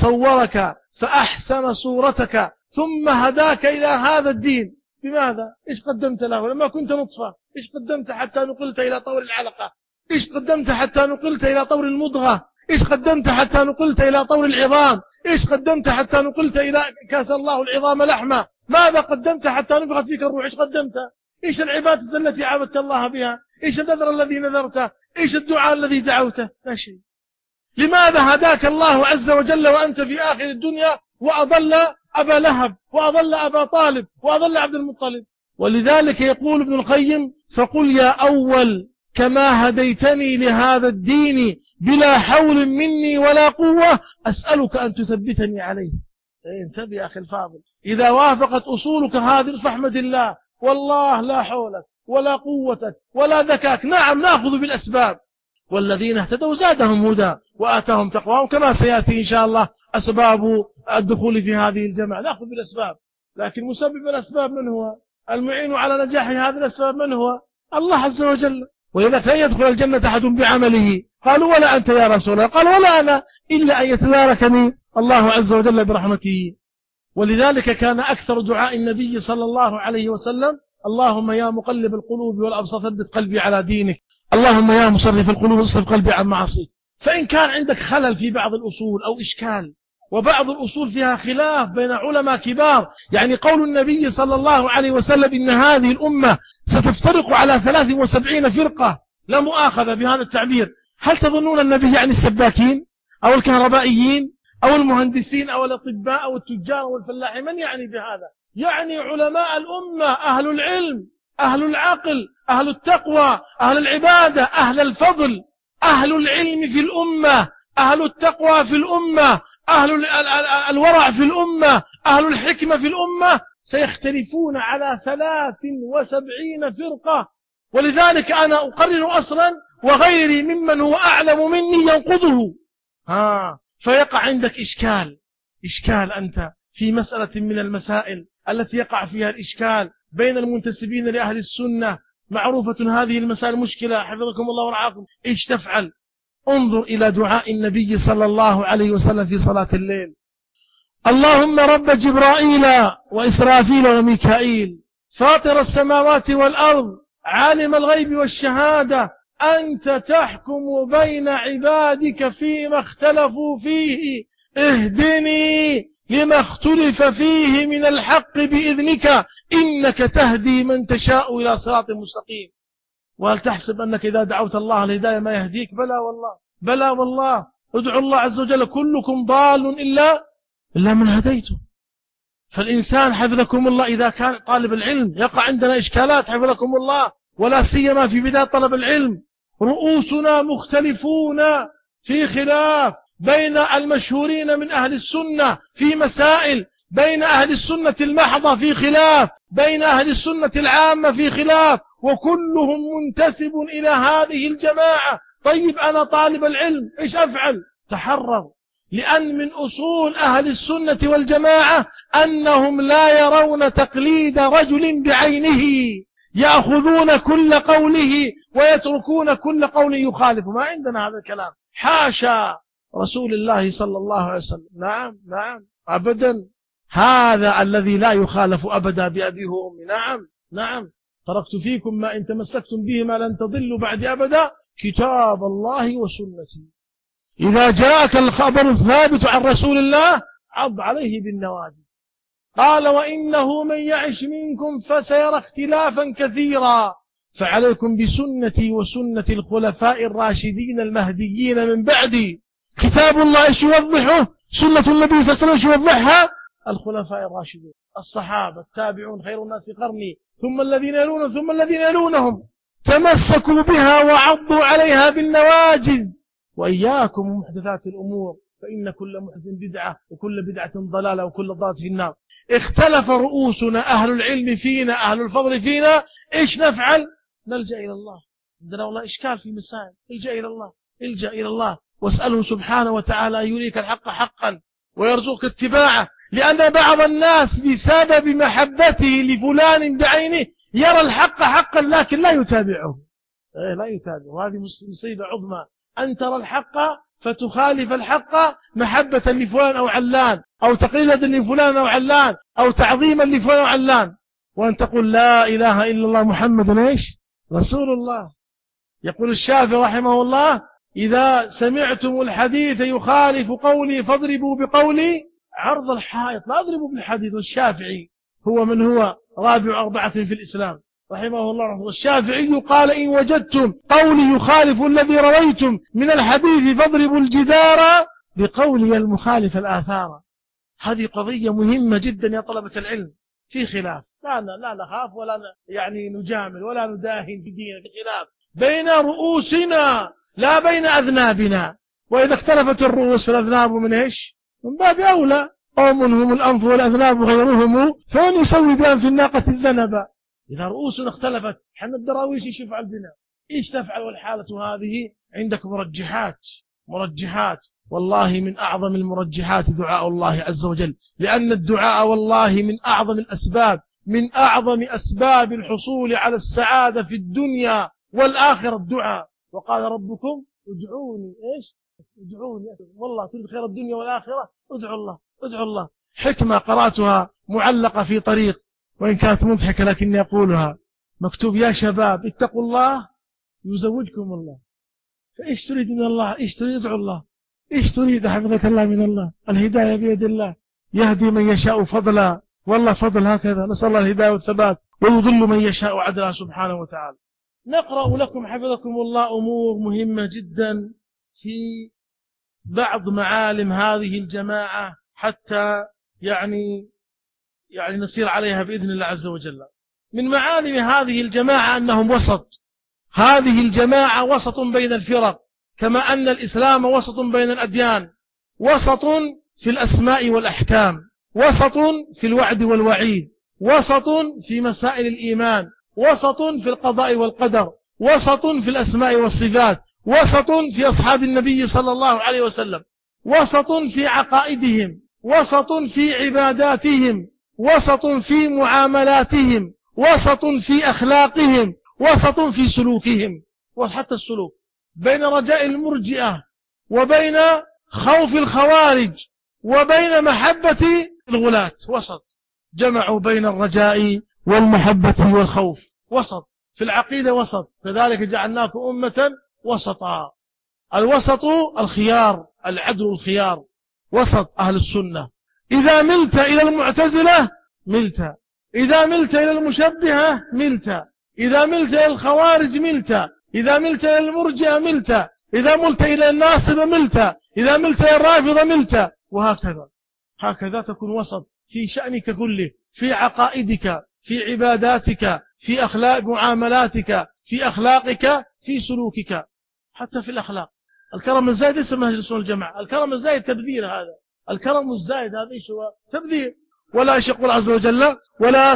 S2: وصورك فأحسن صورتك ثم هداك إلى هذا الدين. بماذا؟ إيش قدمت له؟ لما كنت نطفة إيش قدمت حتى نقلت إلى طور العلقة؟ إيش قدمت حتى نقلت إلى طور المضغة؟ إيش قدمت حتى نقلت إلى طور العظام؟ إيش قدمت حتى نقلت إلى كاس الله العظام لحمة؟ ماذا قدمت حتى نفخت فيك الروح؟ إيش قدمت؟ إيش العبادة التي عبدت الله بها؟ إيش النذر الذي نذرته؟ إيش الدعاء الذي دعوته؟ لا شيء. لماذا هداك الله عز وجل وأنت في آخر الدنيا وأضل أبا لهب وأضل أبا طالب وأضل عبد المطلب؟ ولذلك يقول ابن القيم: فقل يا أول كما هديتني لهذا الدين بلا حول مني ولا قوة أسألك أن تثبتني عليه. انتبه يا أخي الفاضل، إذا وافقت أصولك هذه فاحمد الله، والله لا حولك ولا قوتك ولا ذكاك. نعم نأخذ بالأسباب، والذين اهتدوا زادهم هدى وآتاهم تقواهم، كما سيأتي إن شاء الله أسباب الدخول في هذه الجماعة. نأخذ بالأسباب، لكن مسبب الأسباب من هو؟ المعين على نجاح هذه الأسباب من هو؟ الله عز وجل. وإذا لن يدخل الجنة أحد بعمله، قالوا ولا أنت يا رسول الله؟ قال ولا أنا، إلا أن يتداركني الله عز وجل برحمته. ولذلك كان أكثر دعاء النبي صلى الله عليه وسلم: اللهم يا مقلب القلوب والأبصار ثبت قلبي على دينك، اللهم يا مصرف القلوب اصرف قلبي عن معصيك. فإن كان عندك خلل في بعض الأصول أو إشكال، وبعض الأصول فيها خلاف بين علماء كبار، يعني قول النبي صلى الله عليه وسلم إن هذه الأمة ستفترق على 73 فرقة، لا مؤاخذة بهذا التعبير، هل تظنون النبي يعني السباكين أو الكهربائيين أو المهندسين أو الأطباء أو التجار أو الفلاحين؟ من يعني بهذا؟ يعني علماء الأمة، أهل العلم، أهل العقل، أهل التقوى، أهل العبادة، أهل الفضل، أهل العلم في الأمة، أهل التقوى في الأمة، أهل الورع في الأمة، أهل الحكمة في الأمة، سيختلفون على 73 فرقة. ولذلك أنا أقرر أصلا وغيري ممن هو أعلم مني ينقضه. فيقع عندك إشكال أنت في مسألة من المسائل التي يقع فيها الإشكال بين المنتسبين لأهل السنة. معروفة هذه المسائل مشكلة، حفظكم الله ورعاكم. إيش تفعل؟ انظر إلى دعاء النبي صلى الله عليه وسلم في صلاة الليل: اللهم رب جبرائيل وإسرافيل وميكائيل فاطر السماوات والأرض عالم الغيب والشهادة أنت تحكم بين عبادك فيما اختلفوا فيه اهدني لما اختلف فيه من الحق بإذنك إنك تهدي من تشاء إلى صراط مستقيم. وهل تحسب أنك إذا دعوت الله الهداية ما يهديك؟ بلى والله، بلى والله. ادعو الله عز وجل: كلكم ضال إلا من هديته. فالإنسان حفظكم الله إذا كان طالب العلم يقع عندنا إشكالات حفظكم الله، ولا سيما في بداية طلب العلم، رؤوسنا مختلفون في خلاف بين المشهورين من أهل السنة في مسائل، بين أهل السنة المحضة في خلاف، بين أهل السنة العامة في خلاف، وكلهم منتسب إلى هذه الجماعة. طيب أنا طالب العلم إيش أفعل؟ تحرر، لأن من أصول أهل السنة والجماعة أنهم لا يرون تقليد رجل بعينه، يأخذون كل قوله ويتركون كل قول يخالف. ما عندنا هذا الكلام، حاشا رسول الله صلى الله عليه وسلم. نعم أبدا. هذا الذي لا يخالف أبدا بأبيه وأمي. نعم نعم، تركت فيكم ما إن تمسكتم به ما لن تضلوا بعد أبدا، كتاب الله وسنتي. إذا جاءك الخبر الثابت عن رسول الله عض عليه بالنواجذ. قال وإنه من يعش منكم فسيرى اختلافا كثيرا، فعليكم بسنتي وسنة الخلفاء الراشدين المهديين من بعدي. كتاب الله ايش يوضحه؟ سنة النبي صلى الله عليه وسلم يوضحها؟ الخلفاء الراشدون، الصحابة، التابعون، خير الناس قرني ثم الذين يلونهم ثم الذين يلونهم، تمسكوا بها وعضوا عليها بالنواجذ. وإياكم محدثات الأمور فإن كل محدث بدعة وكل بدعة ضلالة وكل ضلالة في النار. اختلف رؤوسنا، أهل العلم فينا، أهل الفضل فينا، إيش نفعل؟ نلجأ إلى الله. عندنا والله إشكال في مسائل، الجأ إلى الله، الجأ إلى الله واسأله سبحانه وتعالى أن يريك الحق حقا ويرزقك اتباعه. لأن بعض الناس بسبب محبته لفلان بعينه يرى الحق حقا لكن لا يتابعه، لا يتابعه. وهذه مصيبة عظمى، أن ترى الحق فتخالف الحق محبة لفلان أو علان، أو تقليدا لفلان أو علان، أو تعظيما لفلان أو علان، وأن تقول لا إله إلا الله محمد إيش؟ رسول الله. يقول الشافعي رحمه الله إذا سمعتم الحديث يخالف قولي فاضربوا بقولي عرض الحائط، لا اضربوا بالحديث. والشافعي هو من هو رابع 4 في الإسلام رحمه الله. الشافعي قال إن وجدتم قولي يخالف الذي رويتم من الحديث فاضربوا الجدار بقولي المخالف الآثار. هذه قضية مهمة جدا يا طلبة العلم. في خلاف، لا نخاف ولا يعني نجامل ولا نداهن في دين، في خلاف بين رؤوسنا لا بين أذنابنا. وإذا اختلفت الرؤوس فالأذناب من إيش؟ من باب أولى، قوم هم الأنف والأذناب غيرهم فمن يسوي بهم في الناقة الذنب. إذا رؤوسنا اختلفت حنا الدراويش ايش يفعل بنا؟ ايش تفعل؟ والحالة هذه عندك مرجحات. والله من أعظم المرجحات دعاء الله عز وجل، لأن الدعاء والله من أعظم أسباب الحصول على السعادة في الدنيا والآخرة الدعاء. وقال ربكم ادعوني ايش؟ ادعوني. والله تريد خير الدنيا والآخرة ادعوا الله. حكمة قرأتها معلقة في طريق وإن كانت مضحكة لكني أقولها، مكتوب يا شباب اتقوا الله يزوجكم الله. فإيش تريد من الله؟ إيش تريد؟ ادعو الله. إيش تريد حفظك الله من الله؟ الهداية بيد الله، يهدي من يشاء فضلا، والله فضل هكذا. نسأل الله الهداية والثبات، ويضل من يشاء عدلا سبحانه وتعالى. نقرأ لكم حفظكم الله أمور مهمة جدا في بعض معالم هذه الجماعة حتى يعني نسير عليها بإذن الله عز وجل. من معالم هذه الجماعة أنهم وسط. هذه الجماعة وسط بين الفرق، كما أن الإسلام وسط بين الأديان، وسط في الأسماء والأحكام، وسط في الوعد والوعيد، وسط في مسائل الإيمان، وسط في القضاء والقدر، وسط في الأسماء والصفات، وسط في أصحاب النبي صلى الله عليه وسلم، وسط في عقائدهم، وسط في عباداتهم، وسط في معاملاتهم، وسط في أخلاقهم، وسط في سلوكهم. وحتى السلوك بين رجاء المرجئة وبين خوف الخوارج وبين محبة الغلاة، وسط. جمعوا بين الرجاء والمحبة والخوف، وسط. في العقيدة وسط، كذلك جعلناكم أمة وسطا. الوسط الخيار، العدل الخيار، وسط أهل السنة. إذا ملت إلى المعتزلة ملت، إذا ملت إلى المشبهة ملت، إذا ملت إلى الخوارج ملت، إذا ملت إلى المرجئة ملت، إذا ملت إلى الناصبة ملت، إذا ملت إلى الرافضة ملت، وهكذا. هكذا تكون وسط في شأنك كله، في عقائدك، في عباداتك، في أخلاق معاملاتك، في أخلاقك، في سلوكك. حتى في الأخلاق الكرم الزائد اسمه أهل السنة والجماعة. الكرم الزائد تبذير، هذا الكرم الزائد هذا ايش هو؟ تبذير. ولا يقول عز وجل ولا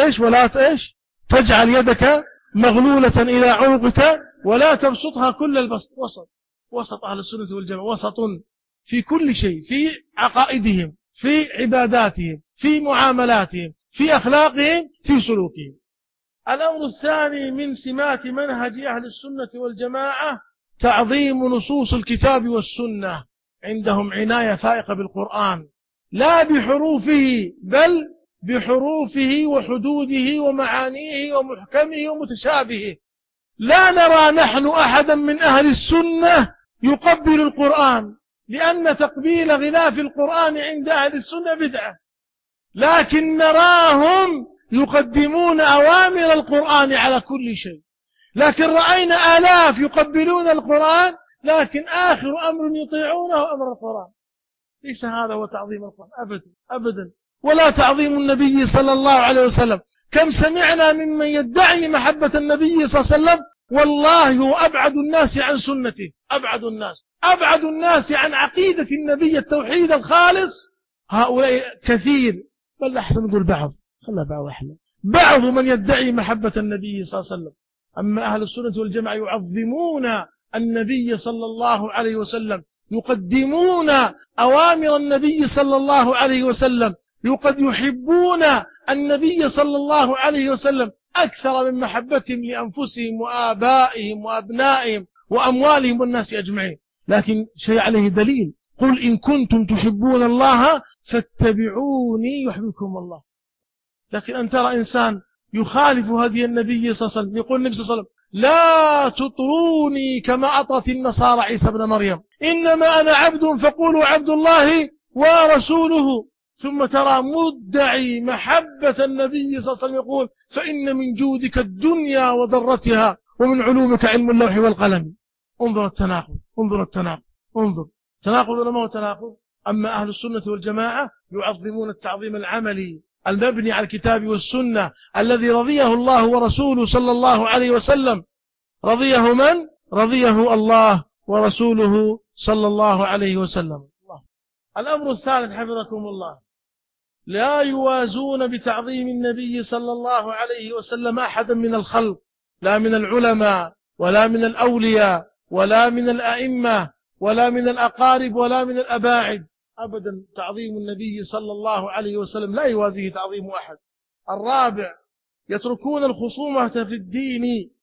S2: تجعل يدك مغلولة إلى عنقك ولا تبسطها كل البسط. وسط أهل السنة والجماعة، وسط في كل شيء، في عقائدهم، في عباداتهم، في معاملاتهم، في أخلاقهم، في سلوكهم. الأمر الثاني من سمات منهج أهل السنة والجماعة تعظيم نصوص الكتاب والسنة. عندهم عناية فائقة بالقرآن، لا بحروفه بل بحروفه وحدوده ومعانيه ومحكمه ومتشابهه. لا نرى نحن أحدا من أهل السنة يقبل القرآن، لأن تقبيل غلاف القرآن عند أهل السنة بدعة، لكن نراهم يقدمون أوامر القرآن على كل شيء. لكن رأينا آلاف يقبلون القرآن، لكن آخر أمر يطيعونه أمر القرآن. ليس هذا هو تعظيم القرآن أبدا أبدا، ولا تعظيم النبي صلى الله عليه وسلم. كم سمعنا ممن يدعي محبة النبي صلى الله عليه وسلم، والله هو أبعد الناس عن سنته، أبعد الناس عن عقيدة النبي التوحيد الخالص. هؤلاء كثير، بل أحسن نقول بعض من يدعي محبة النبي صلى الله عليه وسلم. أما أهل السنة والجماعة يعظمون النبي صلى الله عليه وسلم، يقدمون أوامر النبي صلى الله عليه وسلم، يحبون النبي صلى الله عليه وسلم أكثر من محبتهم لأنفسهم وآبائهم وأبنائهم وأموالهم والناس أجمعين. لكن شيء عليه دليل، قل إن كنتم تحبون الله فاتبعوني يحببكم الله. لكن أن ترى إنسان يخالف هدي النبي صلى الله عليه وسلم، يقول النبي صلى الله عليه وسلم لا تطروني كما أطرت النصارى عيسى بن مريم، إنما أنا عبد فقولوا عبد الله ورسوله. ثم ترى مدعي محبة النبي صلى الله عليه وسلم يقول فإن من جودك الدنيا وضرتها ومن علومك علم اللوح والقلم. انظر التناقض، انظر تناقض ولا ما هو تناقض؟ أما أهل السنة والجماعة يعظمون التعظيم العملي المبني على الكتاب والسنة الذي رضيه الله ورسوله صلى الله عليه وسلم. رضيه من؟ رضيه الله ورسوله صلى الله عليه وسلم. الأمر الثالث حفظكم الله، لا يوازون بتعظيم النبي صلى الله عليه وسلم أحدا من الخلق، لا من العلماء ولا من الأولياء ولا من الأئمة ولا من الأقارب ولا من الأباعد أبدا. تعظيم النبي صلى الله عليه وسلم لا يوازيه تعظيم أحد. الرابع، يتركون الخصومة في الدين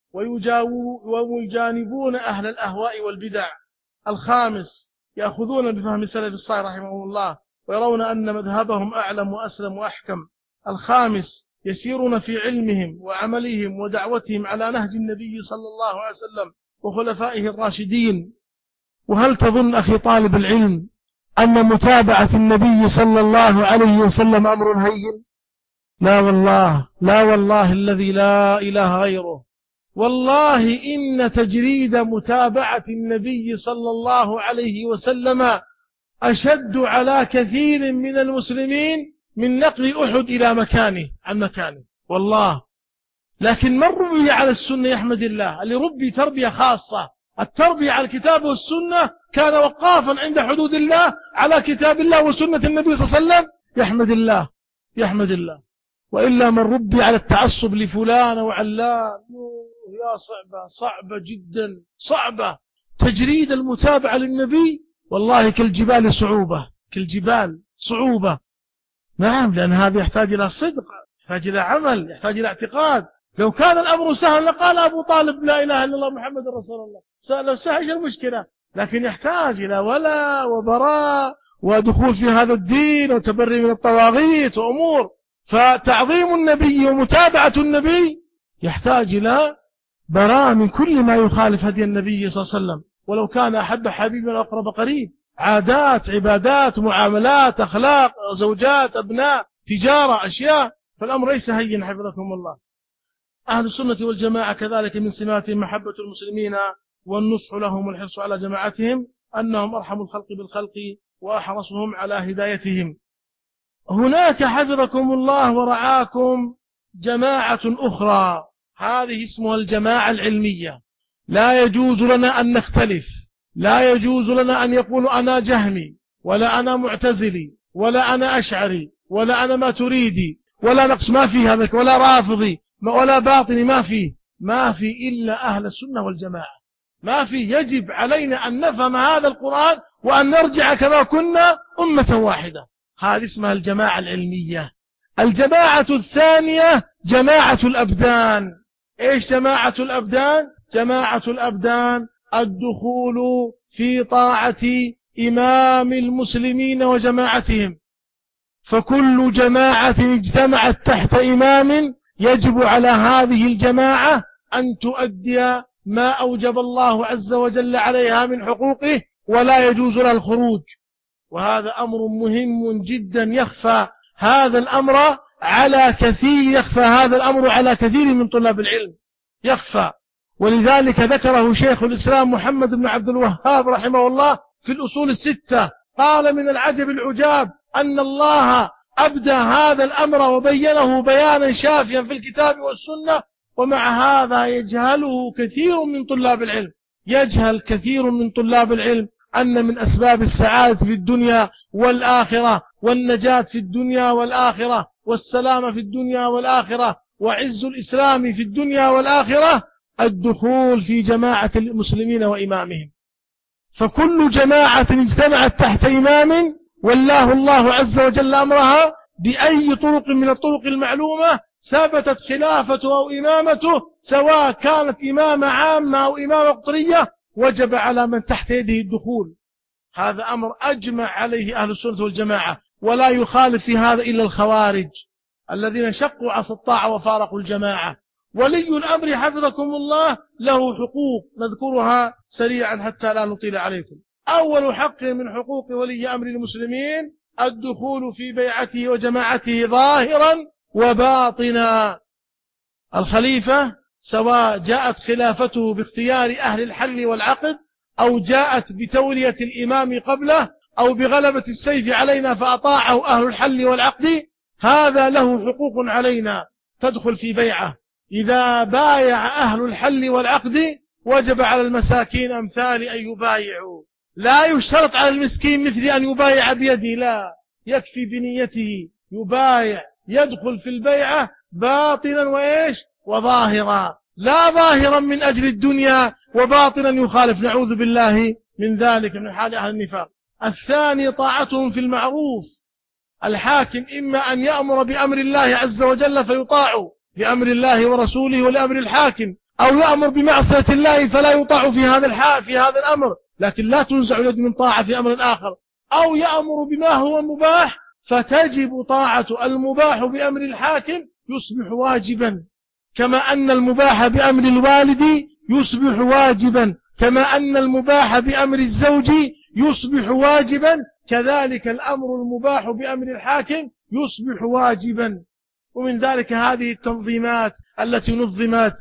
S2: ويجانبون أهل الأهواء والبدع. الخامس، يأخذون بفهم السلف الصالح رحمه الله ويرون أن مذهبهم أعلم وأسلم وأحكم. الخامس، يسيرون في علمهم وعملهم ودعوتهم على نهج النبي صلى الله عليه وسلم وخلفائه الراشدين. وهل تظن أخي طالب العلم أن متابعة النبي صلى الله عليه وسلم أمر هين؟ لا والله، لا والله الذي لا إله غيره، والله إن تجريد متابعة النبي صلى الله عليه وسلم أشد على كثير من المسلمين من نقل أحد إلى مكانه عن مكانه والله. لكن من ربي على السنة يحمد الله، اللي ربي تربية خاصة، التربية على الكتاب والسنة، كان وقافا عند حدود الله على كتاب الله وسنة النبي صلى الله عليه وسلم، يحمد الله. وإلا من ربي على التعصب لفلان وعلان، يا صعبة جدا، صعبة. تجريد المتابعة للنبي والله كالجبال صعوبة. نعم، لأن هذا يحتاج إلى صدق، يحتاج إلى عمل، يحتاج إلى اعتقاد. لو كان الأمر سهل لقال أبو طالب لا إله إلا الله محمد رسول الله، لو سهل المشكلة. لكن يحتاج إلى ولاء وبراء ودخول في هذا الدين وتبري من الطواغيت وأمور. فتعظيم النبي ومتابعة النبي يحتاج إلى براء من كل ما يخالف هدي النبي صلى الله عليه وسلم، ولو كان أحب حبيب أقرب قريب. عادات، عبادات، معاملات، أخلاق، زوجات، أبناء، تجارة، أشياء. فالأمر ليس هين حفظكم الله. أهل السنة والجماعة كذلك من سماتهم محبة المسلمين والنصح لهم والحرص على جماعتهم، أنهم أرحم الخلق بالخلق وأحرصهم على هدايتهم. هناك حفظكم الله ورعاكم جماعة أخرى، هذه اسمها الجماعة العلمية. لا يجوز لنا أن نختلف، لا يجوز لنا أن يقول أنا جهمي ولا أنا معتزلي ولا أنا أشعري ولا أنا ماتريدي ولا نقص، ما في هذا، ولا رافضي ولا باطني، ما في إلا أهل السنة والجماعة. ما في. يجب علينا أن نفهم هذا القرآن وأن نرجع كما كنا أمة واحدة. هذه اسمها الجماعة العلمية. الجماعة الثانية جماعة الأبدان. إيش جماعة الأبدان؟ جماعة الأبدان الدخول في طاعة إمام المسلمين وجماعتهم. فكل جماعة اجتمعت تحت إمام يجب على هذه الجماعة أن تؤدي ما أوجب الله عز وجل عليها من حقوقه، ولا يجوز لها الخروج. وهذا أمر مهم جدا، يخفى هذا الأمر على كثير من طلاب العلم، يخفى. ولذلك ذكره شيخ الإسلام محمد بن عبد الوهاب رحمه الله في الأصول الستة، قال: من العجب العجاب أن الله أبدى هذا الأمر وبينه بيانا شافيا في الكتاب والسنة، ومع هذا يجهل كثير من طلاب العلم أن من أسباب السعادة في الدنيا والآخرة والنجاة في الدنيا والآخرة والسلامة في الدنيا والآخرة وعز الإسلام في الدنيا والآخرة الدخول في جماعة المسلمين وإمامهم. فكل جماعة اجتمعت تحت إمام والله الله عز وجل أمرها بأي طرق من الطرق المعلومة ثبتت خلافته أو إمامته، سواء كانت إمامة عامة أو إمامة قطرية، وجب على من تحت يده الدخول. هذا أمر أجمع عليه أهل السنة والجماعة، ولا يخالف في هذا إلا الخوارج الذين شقوا عصا الطاعة وفارقوا الجماعة. ولي الأمر حفظكم الله له حقوق نذكرها سريعا حتى لا نطيل عليكم. أول حق من حقوق ولي أمر المسلمين الدخول في بيعته وجماعته ظاهرا وباطنا. الخليفة سواء جاءت خلافته باختيار أهل الحل والعقد، أو جاءت بتولية الإمام قبله، أو بغلبة السيف علينا فأطاعه أهل الحل والعقد، هذا له حقوق علينا تدخل في بيعه. إذا بايع أهل الحل والعقد وجب على المساكين أمثال أن يبايعوا، لا يشترط على المسكين مثل أن يبايع بيده، لا، يكفي بنيته يبايع، يدخل في البيعة باطنا وظاهرا، لا ظاهرا من أجل الدنيا وباطنا يخالف، نعوذ بالله من ذلك، من حال أهل النفاق. الثاني طاعتهم في المعروف. الحاكم إما أن يأمر بأمر الله عز وجل فيطاع بأمر الله ورسوله ولأمر الحاكم، أو يأمر بمعصية الله فلا يطاع في هذا الأمر، لكن لا تنزع اليد من طاعة في أمر آخر، أو يأمر بما هو مباح فتجب طاعة المباح بأمر الحاكم يصبح واجبا، كما أن المباح بأمر الوالد يصبح واجبا، كما أن المباح بأمر الزوج يصبح واجبا، كذلك الأمر المباح بأمر الحاكم يصبح واجبا. ومن ذلك هذه التنظيمات التي نظمت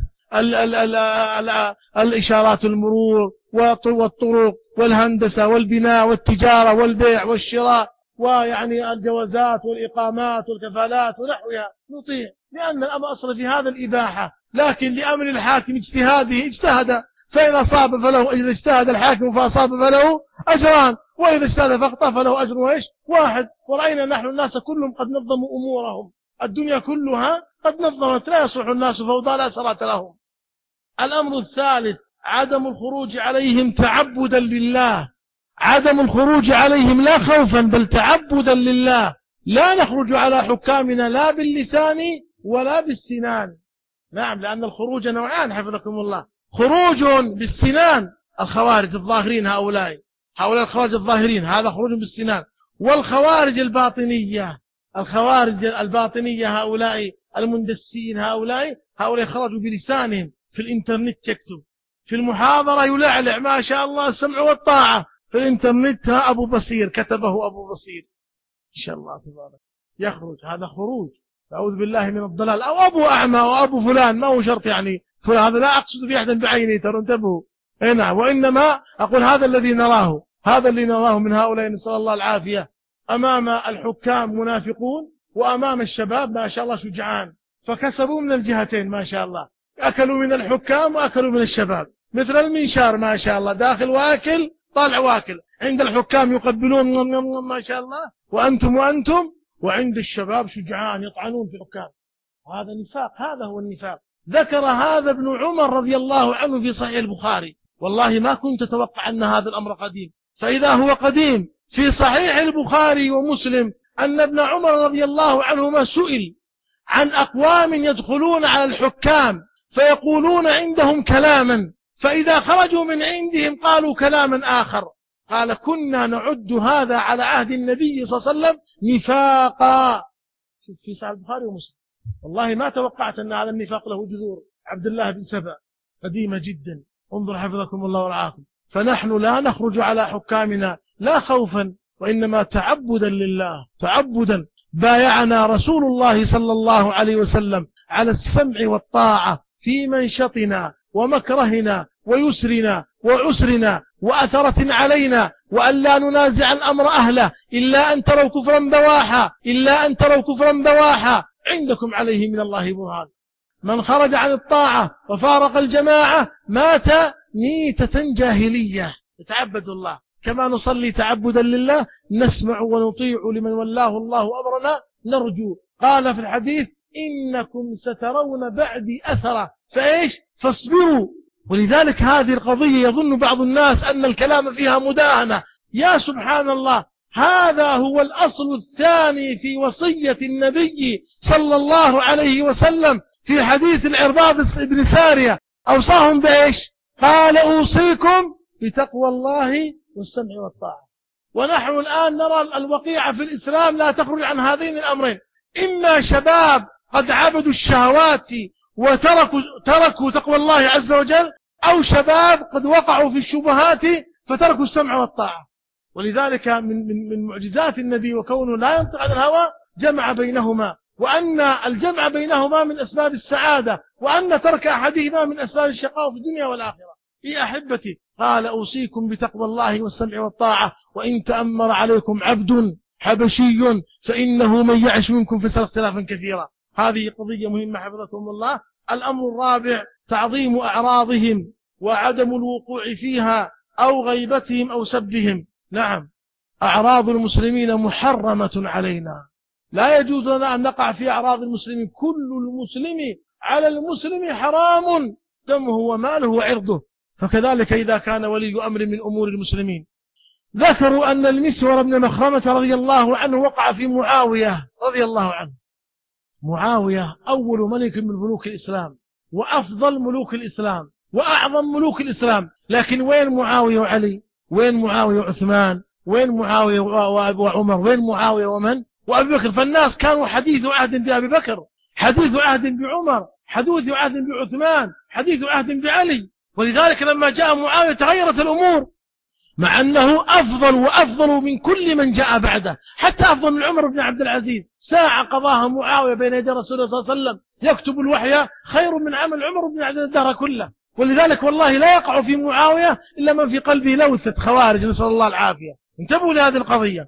S2: الإشارات المرور والطرق والهندسة والبناء والتجارة والبيع والشراء، ويعني الجوازات والإقامات والكفالات ونحوها، نطيع لأن الأمر أصل في هذا الإباحة، لكن لأمر الحاكم اجتهاده اجتهد فإن أصاب فله، إذا اجتهد الحاكم فأصاب فله أجران، وإذا اجتهد فأخطأ فله أجر واحد. ورأينا نحن الناس كلهم قد نظموا أمورهم، الدنيا كلها قد نظمت، لا يصلح الناس فوضى لا صلاة لهم. الأمر الثالث عدم الخروج عليهم تعبدا لله، عدم الخروج عليهم لا خوفا بل تعبدا لله. لا نخرج على حكامنا لا باللسان ولا بالسنان، نعم، لأن الخروج نوعان حفظكم الله، خروج بالسنان الخوارج الظاهرين، هؤلاء الخوارج الظاهرين، هذا خروج بالسنان، والخوارج الباطنية هؤلاء المندسين، هؤلاء خرجوا بلسانهم، في الإنترنت يكتب، في المحاضرة يلعلع ما شاء الله السمع والطاعة، في الإنترنت أبو بصير كتبه أبو بصير إن شاء الله تبارك، يخرج، هذا خروج، أعوذ بالله من الضلال، أو أبو أعمى أو أبو فلان، ما هو شرط يعني فلان، هذا لا أقصد في أحد بعينه، ترى انتبهوا هنا، وإنما أقول هذا الذي نراه من هؤلاء، نسأل الله العافية. أمام الحكام منافقون، وأمام الشباب ما شاء الله شجعان، فكسبوا من الجهتين ما شاء الله، أكلوا من الحكام وأكلوا من الشباب، مثل المنشار ما شاء الله، داخل واكل طالع واكل، عند الحكام يقبلون ما شاء الله وأنتم، وعند الشباب شجعان يطعنون في الحكام. هذا نفاق، هذا هو النفاق. ذكر هذا ابن عمر رضي الله عنه في صحيح البخاري، والله ما كنت أتوقع أن هذا الأمر قديم، فإذا هو قديم في صحيح البخاري ومسلم، أن ابن عمر رضي الله عنهما سئل عن أقوام يدخلون على الحكام فيقولون عندهم كلاما، فإذا خرجوا من عندهم قالوا كلاما آخر، قال كنا نعد هذا على عهد النبي صلى الله عليه وسلم نفاقا. في صحيح البخاري ومسلم. والله ما توقعت أن هذا النفاق له جذور. عبد الله بن سبأ قديمة جدا. انظر حفظكم الله ورعاكم. فنحن لا نخرج على حكامنا لا خوفا وإنما تعبدا لله، تعبدا. بايعنا رسول الله صلى الله عليه وسلم على السمع والطاعة في منشطنا ومكرهنا ويسرنا وعسرنا وأثرة علينا، وأن لا ننازع الأمر أهله إلا أن تروا كفرا بواحا، إلا أن تروا كفرا بواحا عندكم عليه من الله برهان. من خرج عن الطاعة وفارق الجماعة مات ميتة جاهلية. يتعبد الله كما نصلي تعبدا لله، نسمع ونطيع لمن ولاه الله أمرنا، نرجو. قال في الحديث إنكم سترون بعدي أثرة فإيش؟ فاصبروا. ولذلك هذه القضية يظن بعض الناس أن الكلام فيها مداهنة. يا سبحان الله، هذا هو الأصل الثاني في وصية النبي صلى الله عليه وسلم في حديث العرباض بن سارية. أوصاهم بإيش؟ قال أوصيكم بتقوى الله والسمع والطاعة. ونحن الآن نرى الوقيعة في الإسلام لا تخرج عن هذين الأمرين: إما شباب قد عبدوا الشهوات وتركوا تقوى الله عز وجل، أو شباب قد وقعوا في الشبهات فتركوا السمع والطاعة. ولذلك من معجزات النبي وكونه لا ينطق عن الهوى جمع بينهما، وأن الجمع بينهما من أسباب السعادة، وأن ترك أحدهما من أسباب الشقاء في الدنيا والآخرة. يا أحبتي، قال أوصيكم بتقوى الله والسمع والطاعة وإن تأمر عليكم عبد حبشي فإنه من يعش منكم فسيرى اختلافا كثيرا. هذه قضية مهمة حفظكم الله. الأمر الرابع تعظيم أعراضهم وعدم الوقوع فيها أو غيبتهم أو سبهم. نعم، أعراض المسلمين محرمة علينا، لا يجوز لنا أن نقع في أعراض المسلمين. كل المسلم على المسلم حرام دمه وماله وعرضه، فكذلك إذا كان ولي أمر من أمور المسلمين. ذكروا أن المسور بن مخرمة رضي الله عنه وقع في معاوية رضي الله عنه. معاوية أول ملك من ملوك الإسلام، وأفضل ملوك الإسلام، وأعظم ملوك الإسلام. لكن وين معاوية وعلي؟ وين معاوية وعثمان؟ وين معاوية وعمر؟ وين معاوية ومن؟ وأبي بكر. فالناس كانوا حديث عهد بأبي بكر، حديث عهد بعمر، حديث عهد بعثمان، حديث عهد بعلي. ولذلك لما جاء معاوية تغيرت الأمور، مع أنه أفضل وأفضل من كل من جاء بعده، حتى أفضل من عمر بن عبد العزيز. ساعة قضاها معاوية بين يدي رسول الله صلى الله عليه وسلم يكتب الوحي خير من عمل عمر بن عبد العزيز الدهر كله. ولذلك والله لا يقع في معاوية إلا من في قلبه لوثة خوارج، نسأل الله العافية. انتبهوا لهذه القضية.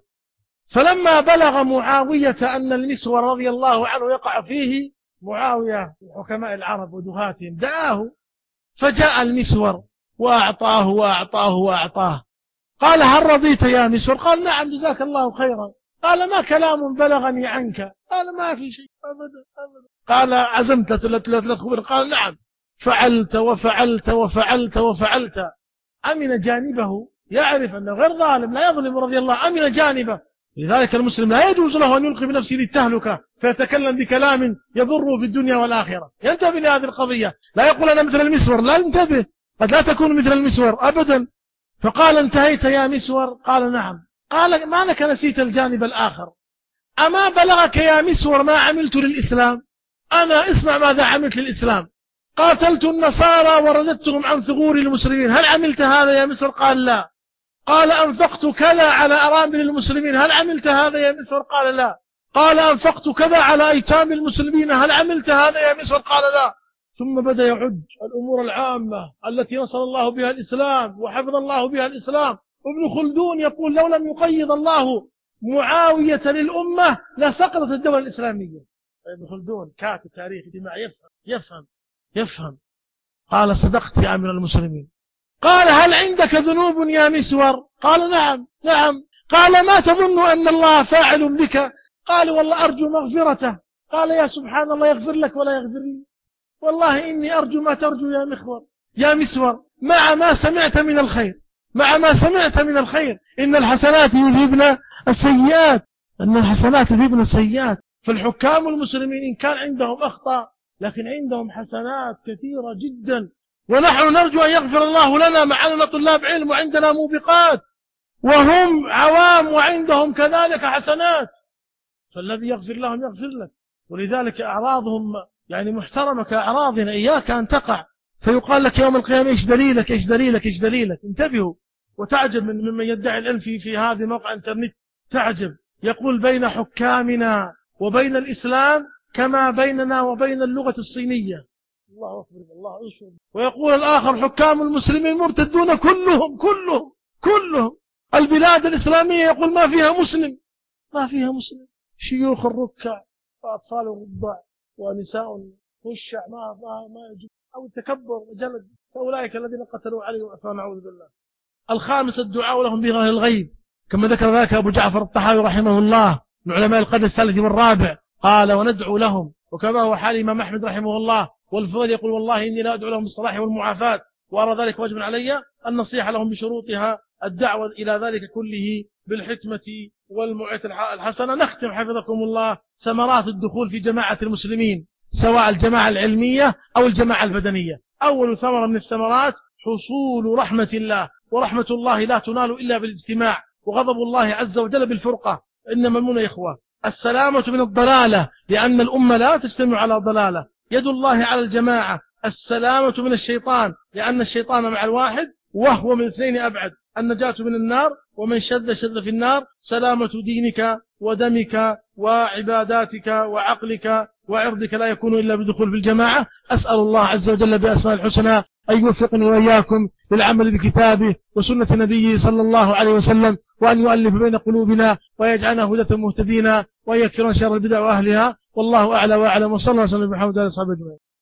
S2: فلما بلغ معاوية أن المسور رضي الله عنه يقع فيه، معاوية حكماء العرب ودهاتهم دعاه، فجاء المسور وأعطاه وأعطاه وأعطاه. قال هل رضيت يا مسور؟ قال نعم جزاك الله خيرا. قال ما كلام بلغني عنك؟ قال ما في شيء أبدا أبدا. قال عزمت لا تخبر؟ قال نعم. فعلت وفعلت وفعلت وفعلت. أمن جانبه، يعرف أنه غير ظالم، لا يظلم رضي الله، أمن جانبه. لذلك المسلم لا يجوز له أن يلقي بنفسه للتهلكة فيتكلم بكلام يضره في الدنيا والآخرة. ينتبه لهذه القضية، لا يقول أنا مثل المسور، لا، انتبه، قد لا تكون مثل المسور أبدا. فقال انتهيت يا مسور؟ قال نعم. قال ما لك نسيت الجانب الآخر؟ أما بلغك يا مسور ما عملت للإسلام؟ أنا اسمع ماذا عملت للإسلام. قاتلت النصارى ورددتهم عن ثغور المسلمين، هل عملت هذا يا مسور؟ قال لا. قال أنفقت كذا على أرامل المسلمين، هل عملت هذا يا مسور؟ قال لا. قال أنفقت كذا على أيتام المسلمين، هل عملت هذا يا مسور؟ قال لا. ثم بدأ يعد الأمور العامة التي نصر الله بها الإسلام وحفظ الله بها الإسلام. ابن خلدون يقول لو لم يقيض الله معاوية للأمة لسقطت الدولة الإسلامية. ابن خلدون كاتب تاريخ اجتماعي يفهم. قال صدقت يا أمير المسلمين. قال هل عندك ذنوب يا مسور؟ قال نعم. قال ما تظن أن الله فاعل بك؟ قال والله أرجو مغفرته. قال يا سبحان الله، يغفر لك ولا يغفر لي؟ والله إني أرجو ما ترجو يا مسور، مع ما سمعت من الخير، إن الحسنات يذهبن السيئات. فالحكام المسلمين إن كان عندهم أخطاء لكن عندهم حسنات كثيرة جدا، ونحن نرجو أن يغفر الله لنا، مع أننا طلاب علم وعندنا موبقات وهم عوام وعندهم كذلك حسنات، فالذي يغفر لهم يغفر لك. ولذلك أعراضهم يعني محترمة كأعراضنا، إياك أن تقع فيقال لك يوم القيامة إيش دليلك إيش دليلك إيش دليلك. انتبهوا. وتعجب ممن يدعي العلم في هذه موقع انترنت، تعجب يقول بين حكامنا وبين الإسلام كما بيننا وبين اللغة الصينية. الله أكبر، الله أكبر. ويقول الآخر حكام المسلمين مرتدون كلهم. البلاد الإسلامية يقول ما فيها مسلم، ما فيها مسلم، شيوخ الركع وأطفال الرضع ونساء خشع ما يجب، أو التكبر وجلد، فأولئك الذين قتلوا علي وعثمان، نعوذ بالله. الخامس الدعاء لهم بظاهر الغيب، كما ذكر ذلك أبو جعفر الطحاوي رحمه الله من علماء القرن الثالث والرابع، قال وندعو لهم، وكما هو حال الإمام أحمد رحمه الله. والفضل يقول والله إني لا أدعو لهم بالصلاح والمعافاة، وأرى ذلك واجب علي النصيحة لهم بشروطها، الدعوة إلى ذلك كله بالحكمة والموعظة الحسنة. نختم حفظكم الله ثمرات الدخول في جماعة المسلمين، سواء الجماعة العلمية أو الجماعة البدنية. أول ثمرة من الثمرات حصول رحمة الله، ورحمة الله لا تنال إلا بالاجتماع، وغضب الله عز وجل بالفرقة. إنما المؤمنون يا إخوة السلامة من الضلالة، لأن الأمة لا تجتمع على ضلالة. يد الله على الجماعة. السلامة من الشيطان، لأن الشيطان مع الواحد وهو من اثنين أبعد. النجاة من النار، ومن شذ في النار. سلامة دينك ودمك وعباداتك وعقلك وعرضك لا يكون إلا بدخول في الجماعة. أسأل الله عز وجل بأسماء الحسنى أن يوفقني وإياكم للعمل بكتابه وسنة نبيه صلى الله عليه وسلم، وأن يؤلف بين قلوبنا ويجعلنا هدى مهتدين، ويكفر شر البدع وأهلها. والله أعلى وأعلم، وصلى الله وسلم بحمد الله وصحبه أجمعين.